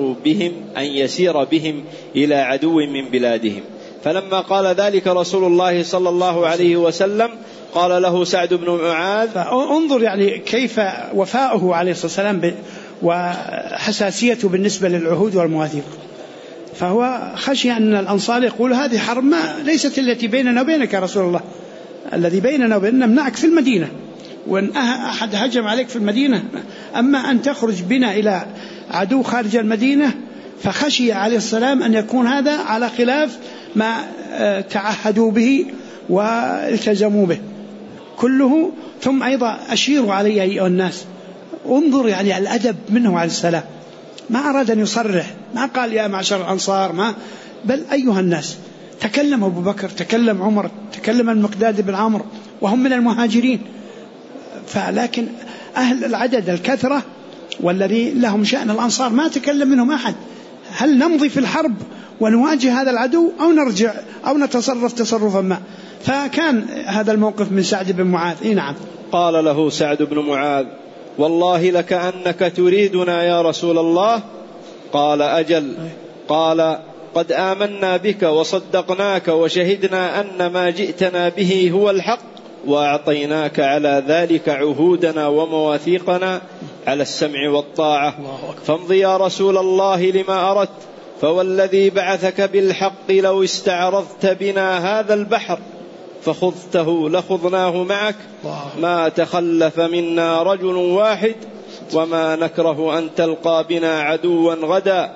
يسير بهم إلى عدو من بلادهم. فلما قال ذلك رسول الله صلى الله عليه وسلم قال له سعد بن معاذ انظر يعني كيف وفاؤه عليه الصلاة والسلام وحساسيته بالنسبة للعهود والمواثيق. فهو خشي أن الأنصار يقول هذه حرب ما ليست التي بيننا وبينك يا رسول الله، الذي بيننا وبيننا نمنعك في المدينة، وإن أحد هجم عليك في المدينة، أما أن تخرج بنا إلى عدو خارج المدينة. فخشي عليه السلام أن يكون هذا على خلاف ما تعهدوا به والتزموا به كله. ثم أيضا أشيروا علي أيها الناس، انظر يعني الأدب منه عليه السلام، ما أراد أن يصرح، ما قال يا معشر الأنصار، بل أيها الناس. تكلم أبو بكر، تكلم عمر، تكلم المقداد بن عمرو وهم من المهاجرين، فلكن أهل العدد الكثرة والذي لهم شأن الأنصار ما تكلم منهم أحد. هل نمضي في الحرب ونواجه هذا العدو أو نرجع أو نتصرف تصرفا ما؟ فكان هذا الموقف من سعد بن معاذ. نعم. قال له سعد بن معاذ والله لكأنك تريدنا يا رسول الله. قال أجل. قال قد آمنا بك وصدقناك وشهدنا أن ما جئتنا به هو الحق، وأعطيناك على ذلك عهودنا ومواثيقنا على السمع والطاعة، فامضي يا رسول الله لما أردت، فوالذي بعثك بالحق لو استعرضت بنا هذا البحر فخذته لخذناه معك، ما تخلف منا رجل واحد، وما نكره أن تلقى بنا عدوا غدا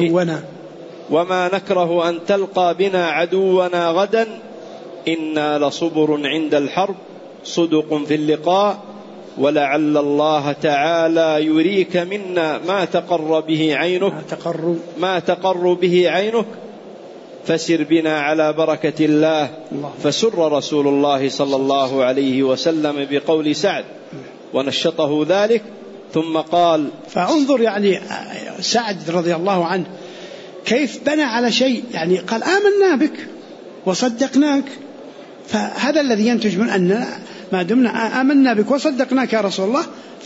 وما نكره أن تلقى بنا عدونا غدا، إنا لصبر عند الحرب صدق في اللقاء، ولعل الله تعالى يريك منا ما تقر به عينك فسر بنا على بركة الله. فسر رسول الله صلى الله عليه وسلم بقول سعد ونشطه ذلك، ثم قال. فانظر يعني سعد رضي الله عنه كيف بنى على شيء، يعني قال آمنا بك وصدقناك، فهذا الذي ينتج من أن ما دمنا آمنا بك وصدقناك يا رسول الله،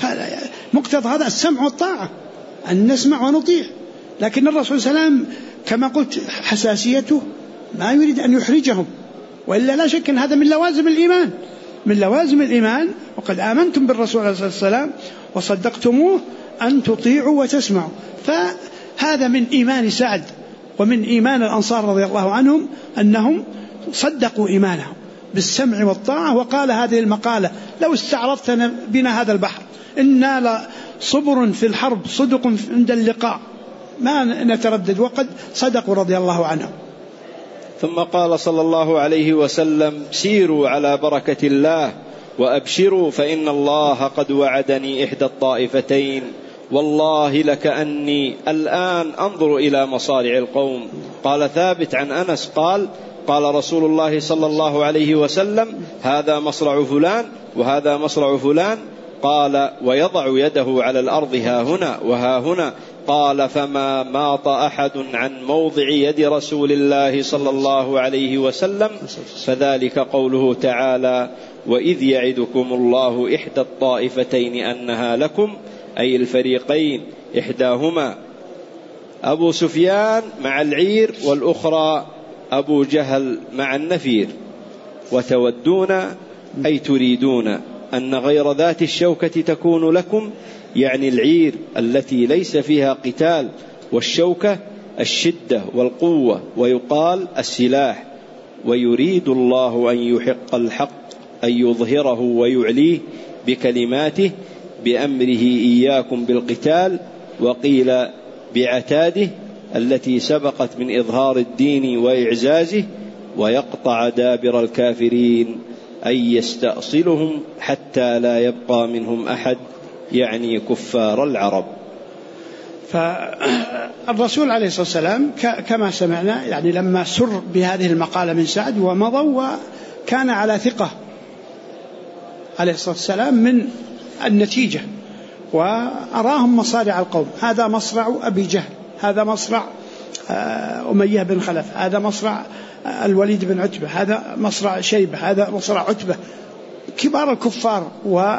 فمقتضى هذا السمع والطاعة، أن نسمع ونطيع. لكن الرسول صلى الله عليه وسلم كما قلت حساسيته ما يريد أن يحرجهم، وإلا لا شك أن هذا من لوازم الإيمان، من لوازم الإيمان. وقد آمنتم بالرسول عليه الصلاة والسلام وصدقتموه أن تطيعوا وتسمعوا. فهذا من إيمان سعد ومن إيمان الأنصار رضي الله عنهم أنهم صدقوا إيمانهم بالسمع والطاعة. وقال هذه المقالة: لو استعرضت بنا هذا البحر إنا لصبر في الحرب صدق عند اللقاء، ما نتردد. وقد صدقوا رضي الله عنهم. ثم قال صلى الله عليه وسلم: سيروا على بركة الله وأبشروا، فإن الله قد وعدني إحدى الطائفتين، والله لكأني الآن أنظر إلى مصارع القوم. قال ثابت عن أنس قال: قال رسول الله صلى الله عليه وسلم: هذا مصرع فلان وهذا مصرع فلان. قال: ويضع يده على الأرض ها هنا وها هنا. قال: فما ماط أحد عن موضع يد رسول الله صلى الله عليه وسلم، فذلك قوله تعالى: وإذ يعدكم الله إحدى الطائفتين أنها لكم، أي الفريقين، إحداهما أبو سفيان مع العير والأخرى أبو جهل مع النفير. وتودون أي تريدون أن غير ذات الشوكة تكون لكم، يعني العير التي ليس فيها قتال، والشوكة الشدة والقوة، ويقال السلاح. ويريد الله أن يحق الحق، أن يظهره ويعليه بكلماته، بأمره إياكم بالقتال. وقيل بعتاده التي سبقت من إظهار الدين وإعزازه، ويقطع دابر الكافرين، أي يستأصلهم حتى لا يبقى منهم أحد، يعني كفار العرب. فالرسول عليه الصلاة والسلام كما سمعنا يعني لما سر بهذه المقالة من سعد ومضوا، وكان على ثقة عليه الصلاة والسلام من النتيجة، وأراهم مصارع القوم: هذا مصرع أبي جهل، هذا مصرع أمية بن خلف، هذا مصرع الوليد بن عتبة، هذا مصرع شيبة، هذا مصرع عتبة، كبار الكفار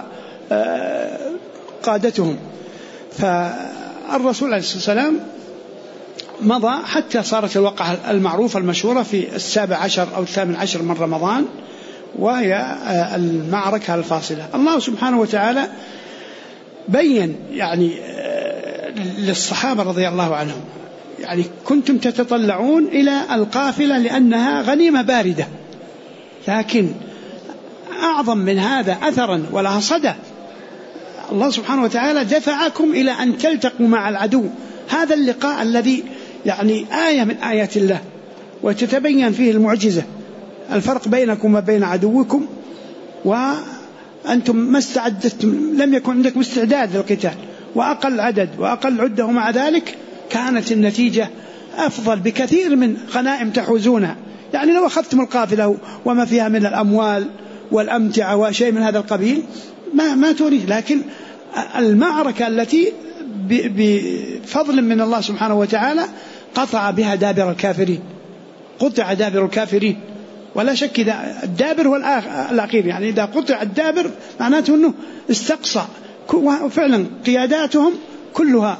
وقادتهم. فالرسول عليه الصلاة والسلام مضى حتى صارت الوقعة المعروفة المشهورة في 17 أو 18 من رمضان، وهي المعركة الفاصلة. الله سبحانه وتعالى بين يعني للصحابة رضي الله عنهم، يعني كنتم تتطلعون إلى القافلة لأنها غنيمة باردة، لكن أعظم من هذا أثرا ولها صدى، الله سبحانه وتعالى دفعكم إلى أن تلتقوا مع العدو. هذا اللقاء الذي يعني آية من آيات الله، وتتبين فيه المعجزة، الفرق بينكم وبين عدوكم، وأنتم ما استعدتم، لم يكن عندكم استعداد للقتال، وأقل عدد وأقل عدة، ومع ذلك كانت النتيجة أفضل بكثير من غنائم تحوزونها. يعني لو أخذتم القافلة وما فيها من الأموال والأمتعة وشيء من هذا القبيل ما تريد، لكن المعركة التي بفضل من الله سبحانه وتعالى قطع بها دابر الكافرين، قطع دابر الكافرين. ولا شك إذا الدابر هو الأخير، يعني إذا قطع الدابر معناته أنه استقصى، وفعلا قياداتهم كلها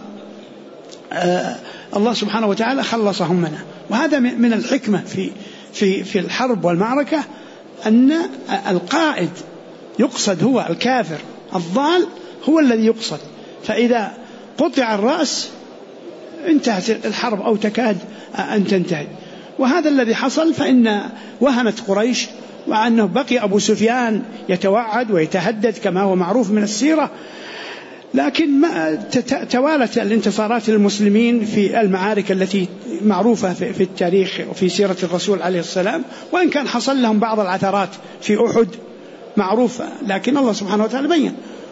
الله سبحانه وتعالى خلصهم منها. وهذا من الحكمة في الحرب والمعركة، أن القائد يقصد هو الكافر، الضال هو الذي يقصد، فإذا قطع الرأس انتهت الحرب أو تكاد أن تنتهي. وهذا الذي حصل، فإن وهنت قريش، وأنه بقي أبو سفيان يتوعد ويتهدد كما هو معروف من السيرة، لكن توالت الانتصارات للمسلمين في المعارك التي معروفة في التاريخ وفي سيرة الرسول عليه السلام، وإن كان حصل لهم بعض العثرات في أحد معروفة، لكن الله سبحانه وتعالى بين: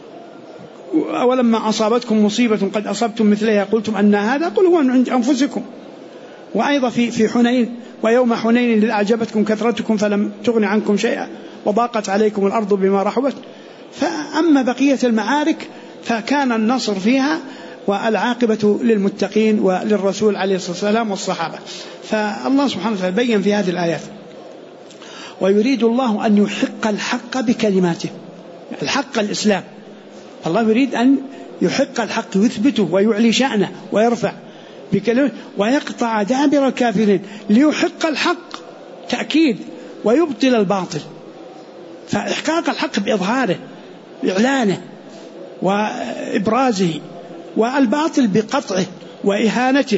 ولما أصابتكم مصيبة قد أصبتم مثلها قلتم أن هذا، قل هو من عند أنفسكم. وأيضا في حنين ويوم حنين إذ أعجبتكم كثرتكم فلم تغن عنكم شيئا وضاقت عليكم الأرض بما رحبت. فأما بقية المعارك فكان النصر فيها والعاقبة للمتقين وللرسول عليه الصلاة والسلام والصحابة. فالله سبحانه وتعالى بين في هذه الآيات: ويريد الله أن يحق الحق بكلماته. الحق الإسلام، الله يريد أن يحق الحق، يثبته ويعلي شأنه ويرفع بكلمة، ويقطع دابر الكافرين ليحق الحق تأكيد ويبطل الباطل. فإحقاق الحق بإظهاره إعلانه وإبرازه، والباطل بقطعه وإهانته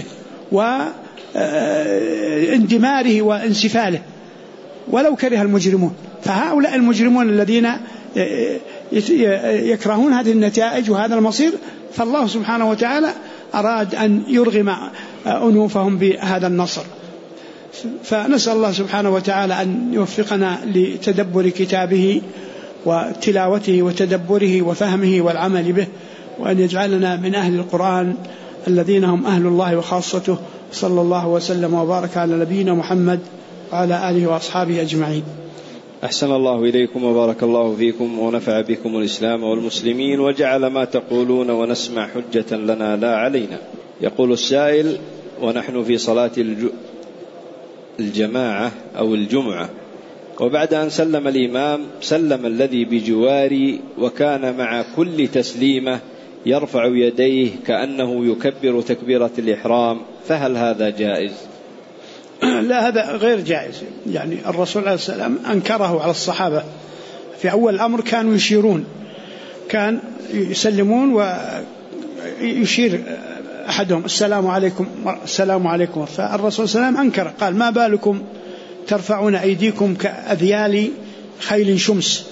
واندماره وانسفاله ولو كره المجرمون. فهؤلاء المجرمون الذين يكرهون هذه النتائج وهذا المصير، فالله سبحانه وتعالى أراد أن يرغم أنوفهم بهذا النصر. فنسأل الله سبحانه وتعالى أن يوفقنا لتدبر كتابه وتلاوته وتدبره وفهمه والعمل به، وأن يجعلنا من أهل القرآن الذين هم أهل الله وخاصته. صلى الله وسلم وبارك على نبينا محمد وعلى آله وأصحابه أجمعين. أحسن الله إليكم وبارك الله فيكم ونفع بكم الإسلام والمسلمين وجعل ما تقولون ونسمع حجة لنا لا علينا. يقول السائل: ونحن في صلاة الجماعة أو الجمعة، وبعد أن سلم الإمام سلم الذي بجواري وكان مع كل تسليمة يرفع يديه كأنه يكبر تكبيرة الإحرام، فهل هذا جائز؟ لا، هذا غير جائز. يعني الرسول عليه السلام أنكره على الصحابة في أول الأمر، كانوا يشيرون، كان يسلمون ويشير أحدهم السلام عليكم السلام عليكم. فالرسول صلى الله عليه وسلم أنكر، قال: ما بالكم ترفعون أيديكم كأذيال خيل شمس،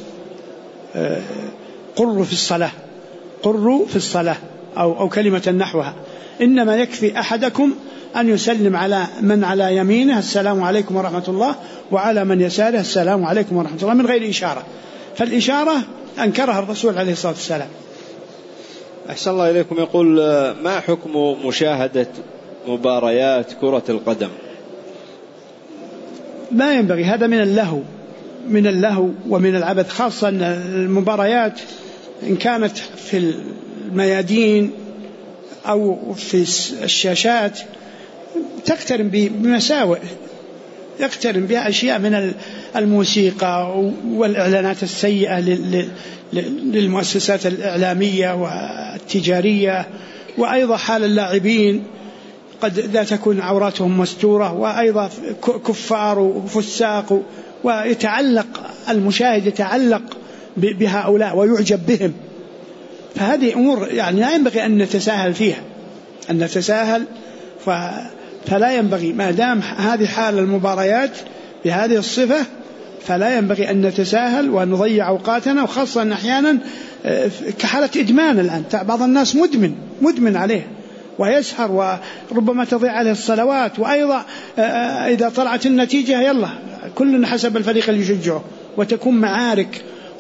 قروا في الصلاة، قروا في الصلاة أو كلمة نحوها. إنما يكفي أحدكم أن يسلم على من على يمينه السلام عليكم ورحمة الله، وعلى من يساره السلام عليكم ورحمة الله، من غير إشارة. فالإشارة أنكرها الرسول عليه الصلاة والسلام. أحسن الله إليكم. يقول: ما حكم مشاهدة مباريات كرة القدم؟ ما ينبغي، هذا من اللهو ومن العبث، خاصة أن المباريات إن كانت في الميادين أو في الشاشات تقترن بمساوئ، يقترن بها أشياء من الموسيقى والإعلانات السيئة للمؤسسات الإعلامية والتجارية، وأيضا حال اللاعبين قد لا تكون عوراتهم مستورة، وأيضا كفار وفساق، ويتعلق المشاهد يتعلق بهؤلاء ويعجب بهم. فهذه أمور يعني لا ينبغي أن نتساهل فيها، أن نتساهل، فلا ينبغي ما دام هذه حال المباريات بهذه الصفة، فلا ينبغي أن نتساهل وأن نضيع أوقاتنا، وخاصة أن أحيانا كحالة إدمان الآن، بعض الناس مدمن عليه ويسهر وربما تضيع عليه الصلوات، وأيضا إذا طلعت النتيجة يلا كلنا حسب الفريق اللي يشجعه، وتكون معارك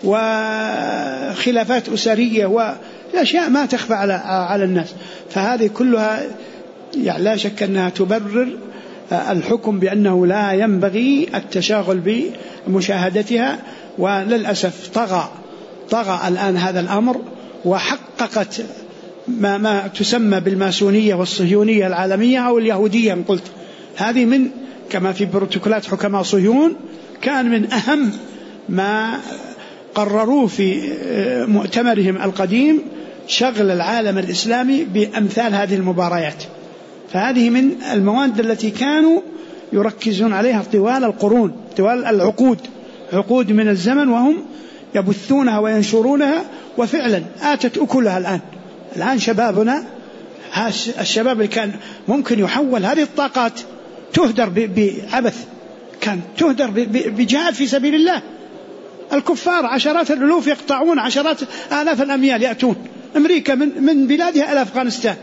وخلافات أسرية وأشياء ما تخفى على الناس. فهذه كلها يعني لا شك أنها تبرر الحكم بأنه لا ينبغي التشاغل بمشاهدتها. وللأسف طغى الآن هذا الأمر، وحققت ما تسمى بالماسونية والصهيونية العالمية أو اليهودية إن قلت. هذه من كما في بروتوكولات حكماء صهيون، كان من أهم ما قرروا في مؤتمرهم القديم شغل العالم الإسلامي بأمثال هذه المباريات. فهذه من المواد التي كانوا يركزون عليها طوال القرون، طوال عقود من الزمن، وهم يبثونها وينشرونها، وفعلا آتت أكلها الآن شبابنا، الشباب اللي كان ممكن يحول هذه الطاقات تهدر بعبث، كان تهدر بجهاد في سبيل الله. الكفار عشرات الألوف يقطعون عشرات آلاف الأميال، يأتون أمريكا من بلادها إلى أفغانستان،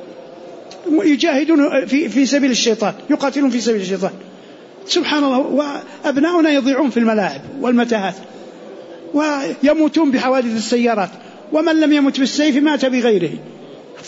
يجاهدون في سبيل الشيطان، يقاتلون في سبيل الشيطان. سبحان الله. وأبناؤنا يضيعون في الملاعب والمتاهات ويموتون بحوادث السيارات، ومن لم يمت بالسيف مات بغيره.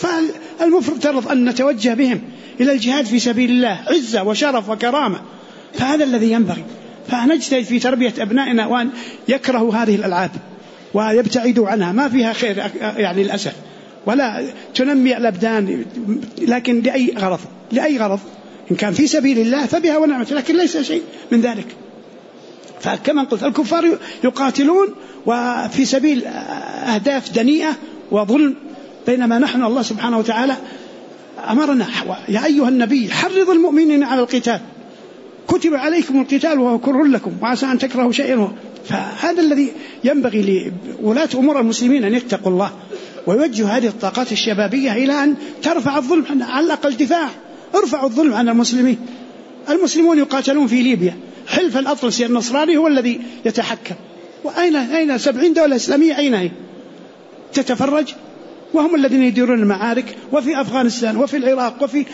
فالمفترض أن نتوجه بهم إلى الجهاد في سبيل الله، عزة وشرف وكرامة، فهذا الذي ينبغي. فنجتهد في تربية أبنائنا وأن يكرهوا هذه الألعاب ويبتعدوا عنها، ما فيها خير يعني للأسف، ولا تنمي الأبدان، لكن لأي غرض إن كان في سبيل الله فبها ونعمت، لكن ليس شيء من ذلك. فكما قلت الكفار يقاتلون وفي سبيل أهداف دنيئة وظلم، بينما نحن الله سبحانه وتعالى أمرنا يا أيها النبي حرض المؤمنين على القتال، كتب عليكم القتال وهو كره لكم وعسى أن تكرهوا شيئا. فهذا الذي ينبغي لولاة أمور المسلمين أن يتقوا الله ويوجهوا هذه الطاقات الشبابية إلى أن ترفع الظلم، على الأقل دفاع، ارفعوا الظلم عن المسلمين. المسلمون يقاتلون في ليبيا، حلف الأطلسي النصراني هو الذي يتحكم، وأين 70 دولة إسلامية أين هي تتفرج؟ وهم الذين يديرون المعارك، وفي أفغانستان وفي العراق وفي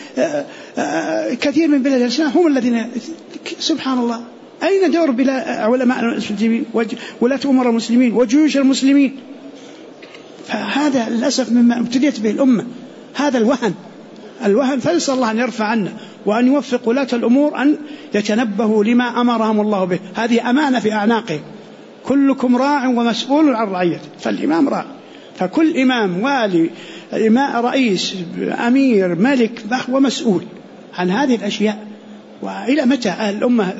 كثير من بلاد الإسلام هم الذين، سبحان الله، أين دور بلا علماء المسلمين ولاة أمور المسلمين وجيوش المسلمين؟ فهذا للأسف مما ابتليت به الأمة، هذا الوهن. فنسأل الله أن يرفع عنا وأن يوفق ولاة الأمور أن يتنبهوا لما أمرهم الله به. هذه أمانة في أعناقهم، كلكم راع ومسؤول عن رعيته. فالإمام راع، فكل إمام، والي، رئيس، أمير، ملك، هو مسؤول عن هذه الأشياء. وإلى متى الأمة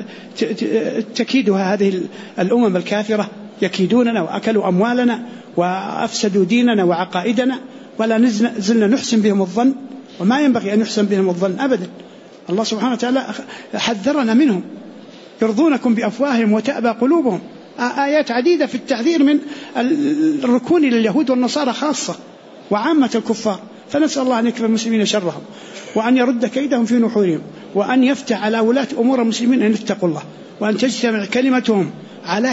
تكيدها هذه الأمم الكافرة؟ يكيدوننا وأكلوا أموالنا وأفسدوا ديننا وعقائدنا، ولا زلنا نحسن بهم الظن، وما ينبغي أن يحسن بهم الظن أبدا. الله سبحانه وتعالى حذرنا منهم، يرضونكم بأفواههم وتأبى قلوبهم. آيات عديدة في التحذير من الركون لليهود والنصارى خاصة وعامة الكفار. فنسأل الله أن يكفي المسلمين شرهم وأن يرد كيدهم في نحورهم، وأن يفتح على ولاة أمور المسلمين أن يتقوا الله، وأن تجتمع كلمتهم على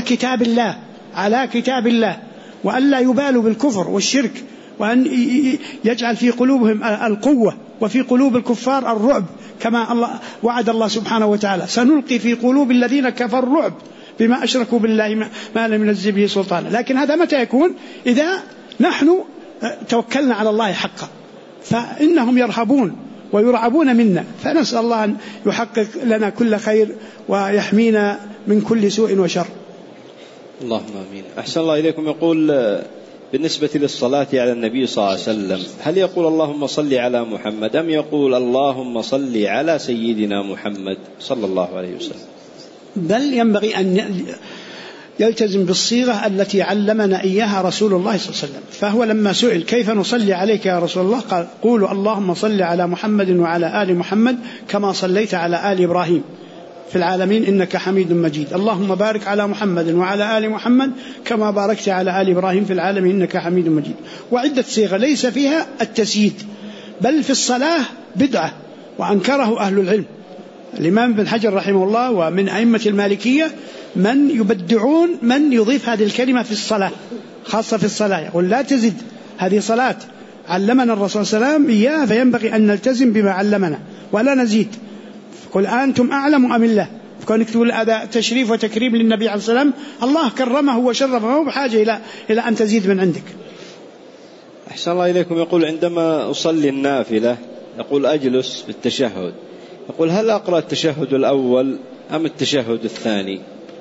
كتاب الله وأن لا يبالوا بالكفر والشرك، وأن يجعل في قلوبهم القوة وفي قلوب الكفار الرعب، كما الله وعد الله سبحانه وتعالى سنلقي في قلوب الذين كفروا الرعب بما أشركوا بالله ما لم ينزل به سلطانا. لكن هذا متى يكون؟ إذا نحن توكلنا على الله حقا، فإنهم يرهبون ويرعبون منا. فنسأل الله أن يحقق لنا كل خير ويحمينا من كل سوء وشر. اللهم آمين. أحسن الله إليكم. يقول بالنسبة للصلاة على النبي صلى الله عليه وسلم، هل يقول اللهم صل على محمد أم يقول اللهم صل على سيدنا محمد صلى الله عليه وسلم؟ بل ينبغي أن يلتزم بالصيغة التي علمنا إياها رسول الله صلى الله عليه وسلم. فهو لما سئل كيف نصلي عليك يا رسول الله قال قولوا اللهم صل على محمد وعلى آل محمد كما صليت على آل إبراهيم في العالمين إنك حميد مجيد، اللهم بارك على محمد وعلى آل محمد كما باركت على آل إبراهيم في العالمين إنك حميد مجيد. وعدة صيغة ليس فيها التسييد، بل في الصلاة بدعة وأنكره أهل العلم. الإمام بن حجر رحمه الله ومن أئمة المالكية من يبدعون من يضيف هذه الكلمة في الصلاة، خاصة في الصلاة، يقول لا تزد، هذه صلاة علمنا الرسول صلى الله عليه وسلم إياه، فينبغي أن نلتزم بما علمنا ولا نزيد. قل أنتم أعلم أم الله؟ كونك تقول هذا تشريف وتكريم للنبي عليه الصلاة والسلام، الله كرمه وشرفه، ما هو بحاجة إلى أن تزيد من عندك. أحسن الله إليكم. يقول عندما أصلي النافلة يقول أجلس بالتشهد، يقول هل أقرأ التشهد الأول أم التشهد الثاني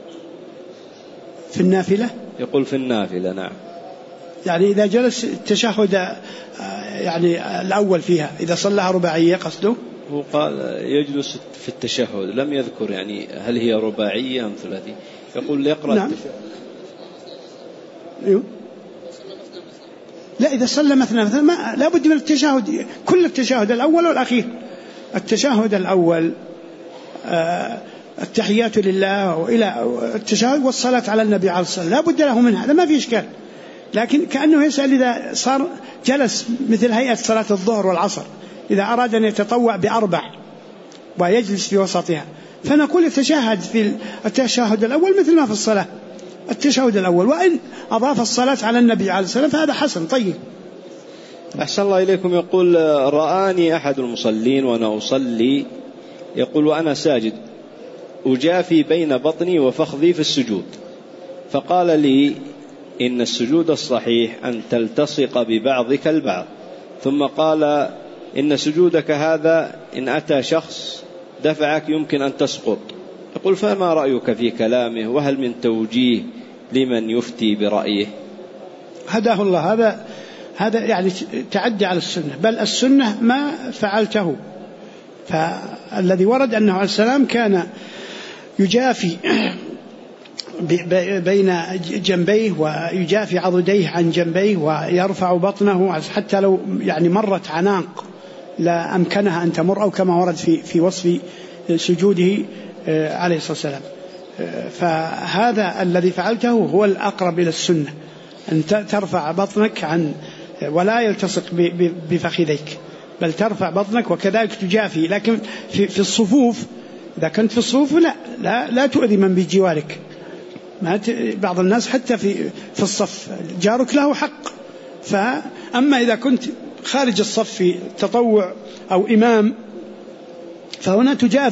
في النافلة؟ يقول في النافلة نعم. يعني إذا جلس التشهد يعني الأول فيها، إذا صلىها رباعية قصده؟ هو قال يجلس في التشهد، لم يذكر يعني هل هي رباعية أم ثلاثية. يقول يقرأ نعم. التشهد. أيوه. لا، إذا صلى مثلا لا بد من التشهد، كل التشهد الأول والأخير. التشهد الأول التحيات لله وإلى التشهد والصلاة على النبي عليه الصلاة والسلام، لا بد له من هذا، ما في إشكال. لكن كأنه يسأل إذا صار جلس مثل هيئة صلاة الظهر والعصر، إذا أراد أن يتطوع ب4 ويجلس في وسطها، فنقول يتشهد في التشهد الأول مثل ما في الصلاة التشهد الأول، وإن أضاف الصلاة على النبي عليه الصلاة والسلام فهذا حسن طيب. أحسن الله إليكم. يقول رآني أحد المصلين وأنا أصلي، يقول وأنا ساجد أجافي بين بطني وفخذي في السجود، فقال لي إن السجود الصحيح أن تلتصق ببعضك البعض، ثم قال إن سجودك هذا إن أتى شخص دفعك يمكن أن تسقط، يقول فما رأيك في كلامه، وهل من توجيه لمن يفتي برأيه؟ هداه الله. هذا يعني تعدي على السنة، بل السنة ما فعلته. فالذي ورد أنه عليه السلام كان يجافي بين جنبيه ويجافي عضديه عن جنبيه ويرفع بطنه حتى لو يعني مرت عناق لا أمكنها أن تمر، أو كما ورد في وصف سجوده عليه الصلاة والسلام. فهذا الذي فعلته هو الأقرب إلى السنة، أن ترفع بطنك عن ولا يلتصق بفخذيك، بل ترفع بطنك وكذلك تجافي. لكن في الصفوف، إذا كنت في الصفوف لا تؤذي من بجوارك. بعض الناس حتى في الصف جارك له حق. فأما إذا كنت خارج الصف في تطوع أو إمام فهنا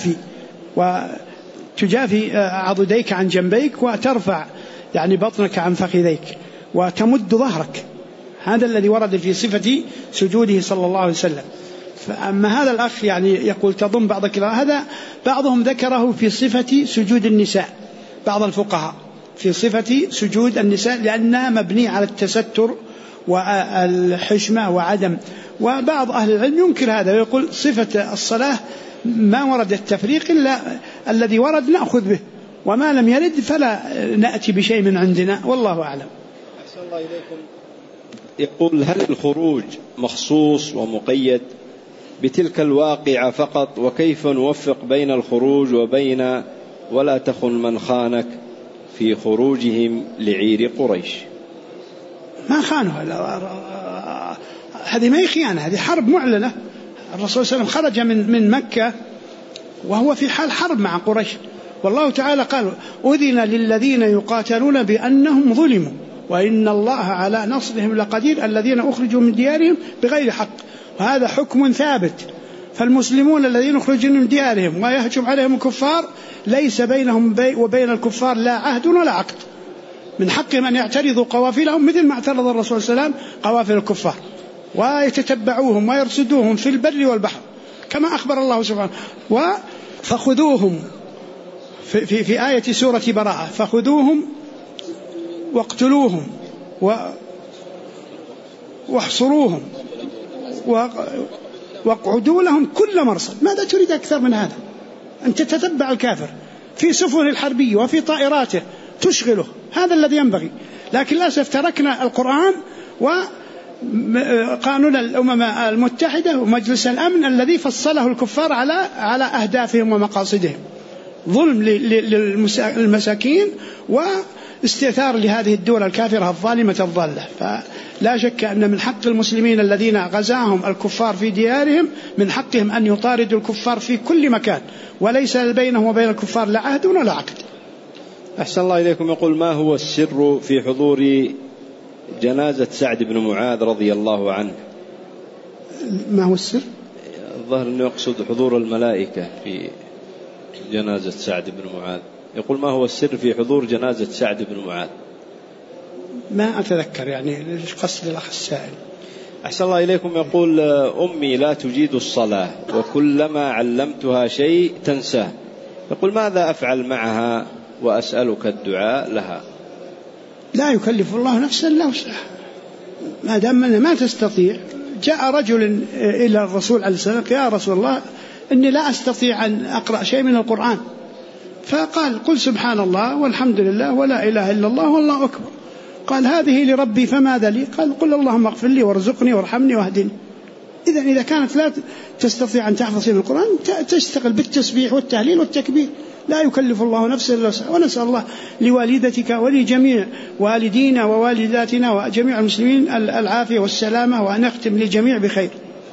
تجافي عضديك عن جنبيك وترفع يعني بطنك عن فخذيك وتمد ظهرك. هذا الذي ورد في صفة سجوده صلى الله عليه وسلم. فأما هذا الأخ يعني يقول تضم بعض الكلام، هذا بعضهم ذكره في صفة سجود النساء، بعض الفقهاء في صفة سجود النساء لأنها مبني على التستر والحشمة وعدم. وبعض أهل العلم ينكر هذا ويقول صفة الصلاة ما ورد التفريق إلا الذي ورد نأخذ به، وما لم يرد فلا نأتي بشيء من عندنا، والله أعلم. أحسن الله إليكم. يقول هل الخروج مخصوص ومقيد بتلك الواقعة فقط، وكيف نوفق بين الخروج وبين ولا تخن من خانك في خروجهم لعير قريش؟ ما خانوا، هذه ما هي خيانة، هذه حرب معلنة. الرسول صلى الله عليه وسلم خرج من مكة وهو في حال حرب مع قريش، والله تعالى قال أذن للذين يقاتلون بأنهم ظلموا وإن الله على نصرهم لقدير الذين أخرجوا من ديارهم بغير حق. وهذا حكم ثابت. فالمسلمون الذين أخرجوا من ديارهم ويهجم عليهم الكفار ليس بينهم وبين الكفار لا عهد ولا عقد، من حقهم أن يعترضوا قوافلهم مثل ما اعترض الرسول صلى الله عليه وسلم قوافل الكفار، ويتتبعوهم ويرصدوهم في البر والبحر كما أخبر الله سبحانه. فخذوهم في آية سورة براءة، فخذوهم واقتلوهم واحصروهم واقعدوا لهم كل مرصد. ماذا تريد أكثر من هذا؟ أن تتتبع الكافر في سفن الحربية وفي طائراته تشغله، هذا الذي ينبغي. لكن للأسف تركنا القرآن وقانون الأمم المتحدة ومجلس الأمن الذي فصله الكفار على أهدافهم ومقاصدهم، ظلم للمساكين واستئثار لهذه الدول الكافرة الظالمة الضالة. فلا شك أن من حق المسلمين الذين غزاهم الكفار في ديارهم من حقهم أن يطاردوا الكفار في كل مكان، وليس بينهم وبين الكفار لا عهد ولا عقد. أحسن الله إليكم. يقول ما هو السر في حضور جنازة سعد بن معاذ رضي الله عنه؟ ما هو السر؟ الظاهر أنه يقصد حضور الملائكة في جنازة سعد بن معاذ. يقول ما هو السر في حضور جنازة سعد بن معاذ؟ ما أتذكر يعني قصد الأخ السائل. أحسن الله إليكم. يقول أمي لا تجيد الصلاة وكلما علمتها شيء تنساه، يقول ماذا أفعل معها وأسألك الدعاء لها؟ لا يكلف الله نفسا إلا وسعها، ما دام ما تستطيع. جاء رجل إلى الرسول عليه السلام يا رسول الله إني لا أستطيع أن أقرأ شيء من القرآن، فقال قل سبحان الله والحمد لله ولا إله إلا الله والله أكبر. قال هذه لربي فماذا لي؟ قال قل اللهم اغفر لي وارزقني وارحمني واهدني. إذا كانت لا تستطيع أن تحفظ من القرآن تشتغل بالتسبيح والتهليل والتكبير، لا يكلف الله نفسا إلا وسعها. ونسأل الله لوالدتك ولجميع والدينا ووالداتنا وجميع المسلمين العافية والسلامة، وأن يختم للجميع بخير.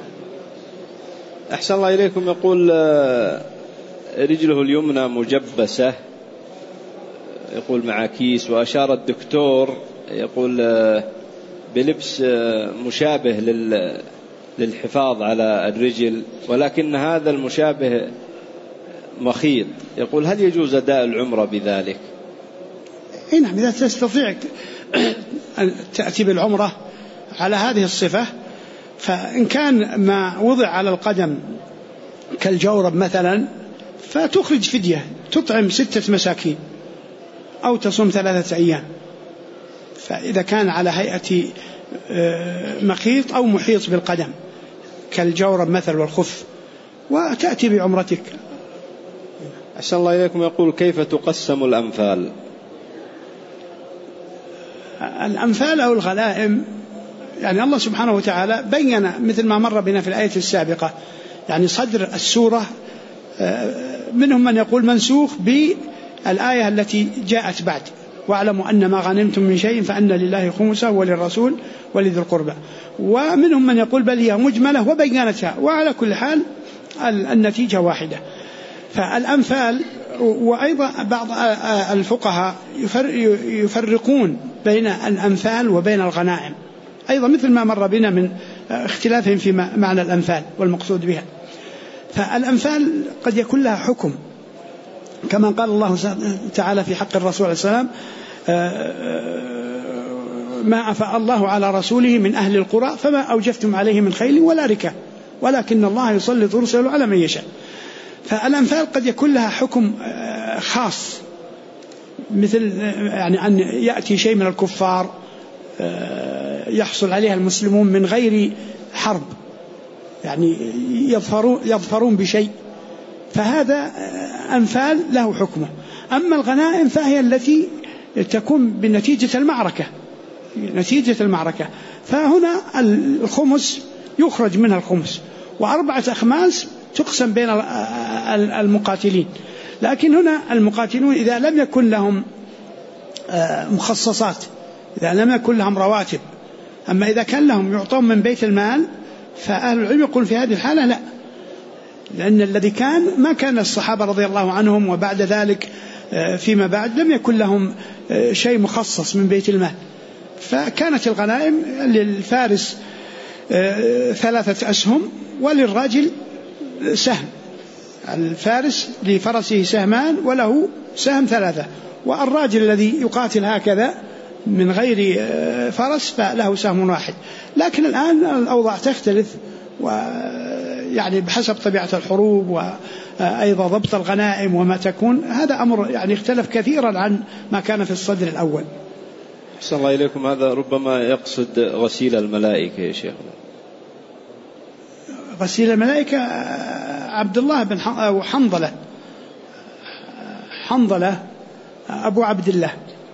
أحسن الله إليكم. يقول رجله اليمنى مجبسة، يقول مع كيس، وأشار الدكتور يقول بلبس مشابه للحفاظ على الرجل، ولكن هذا المشابه مخيط. يقول هل يجوز أداء العمرة بذلك؟ نعم، إذا تستطيع أن تأتي بالعمرة على هذه الصفة، فإن كان ما وضع على القدم كالجورب مثلا فتخرج فدية تطعم 6 مساكين أو تصوم 3 أيام، فإذا كان على هيئة مخيط أو محيط بالقدم كالجورب مثل والخف، وتأتي بعمرتك. أحسن الله إليكم. يقول كيف تقسم الأنفال؟ الأنفال أو الغنائم يعني الله سبحانه وتعالى بين مثل ما مر بنا في الآية السابقة، يعني صدر السورة منهم من يقول منسوخ بالآية التي جاءت بعد، واعلموا أن ما غنمتم من شيء فأن لله خمسه وللرسول ولذي القربى، ومنهم من يقول بل هي مجملة وبينتها، وعلى كل حال النتيجة واحدة. فالأنفال، وأيضا بعض الفقهاء يفرقون بين الأنفال وبين الغنائم أيضا مثل ما مر بنا من اختلافهم في معنى الأنفال والمقصود بها. فالأنفال قد يكون لها حكم كما قال الله تعالى في حق الرسول عليه السلام ما أفاء الله على رسوله من أهل القرى فما أوجفتم عليه من خيل ولا ركاب ولكن الله يسلط رسله على من يشاء. فالأنفال قد يكون لها حكم خاص، مثل يعني أن يأتي شيء من الكفار يحصل عليها المسلمون من غير حرب، يعني يظفرون بشيء، فهذا أنفال له حكمه. أما الغنائم فهي التي تكون بنتيجة المعركة، فهنا الخمس يخرج منها الخمس، و4 أخماس تقسم بين المقاتلين. لكن هنا المقاتلون إذا لم يكن لهم مخصصات، إذا لم يكن لهم رواتب، أما إذا كان لهم يعطون من بيت المال، فأهل العلم يقول في هذه الحالة لا، لأن الذي كان ما كان الصحابة رضي الله عنهم وبعد ذلك فيما بعد لم يكن لهم شيء مخصص من بيت المال، فكانت الغنائم للفارس 3 أسهم وللراجل سهم، الفارس لفرسه سهمان وله سهم 3، والراجل الذي يقاتل هكذا من غير فرس فله سهم 1. لكن الآن الأوضاع تختلف، ويعني بحسب طبيعة الحروب وأيضا ضبط الغنائم وما تكون، هذا أمر يعني اختلف كثيرا عن ما كان في الصدر الأول. أحسن الله إليكم. هذا ربما يقصد غسيل الملائكة يا شيخ. غسيل الملائكة عبد الله بن حنظلة أبو عبد الله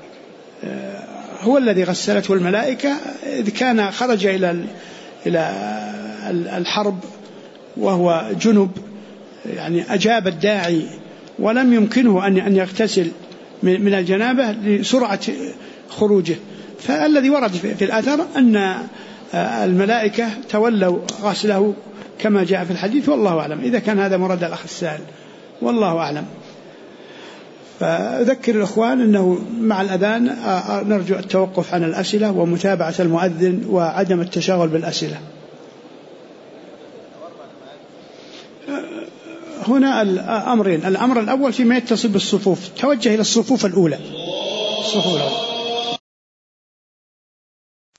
هو الذي غسلته الملائكة، إذ كان خرج إلى الحرب وهو جنب، يعني أجاب الداعي ولم يمكنه أن يغتسل من الجنابة لسرعة خروجه، فالذي ورد في الأثر أن الملائكة تولوا غسله كما جاء في الحديث، والله أعلم إذا كان هذا مراد الأخ السائل، والله أعلم. فأذكر الأخوان أنه مع الأذان نرجو التوقف عن الأسئلة ومتابعة المؤذن وعدم التشاغل بالأسئلة. هنا الأمرين، الأمر الأول فيما يتصل بالصفوف، توجه إلى الصفوف الأولى.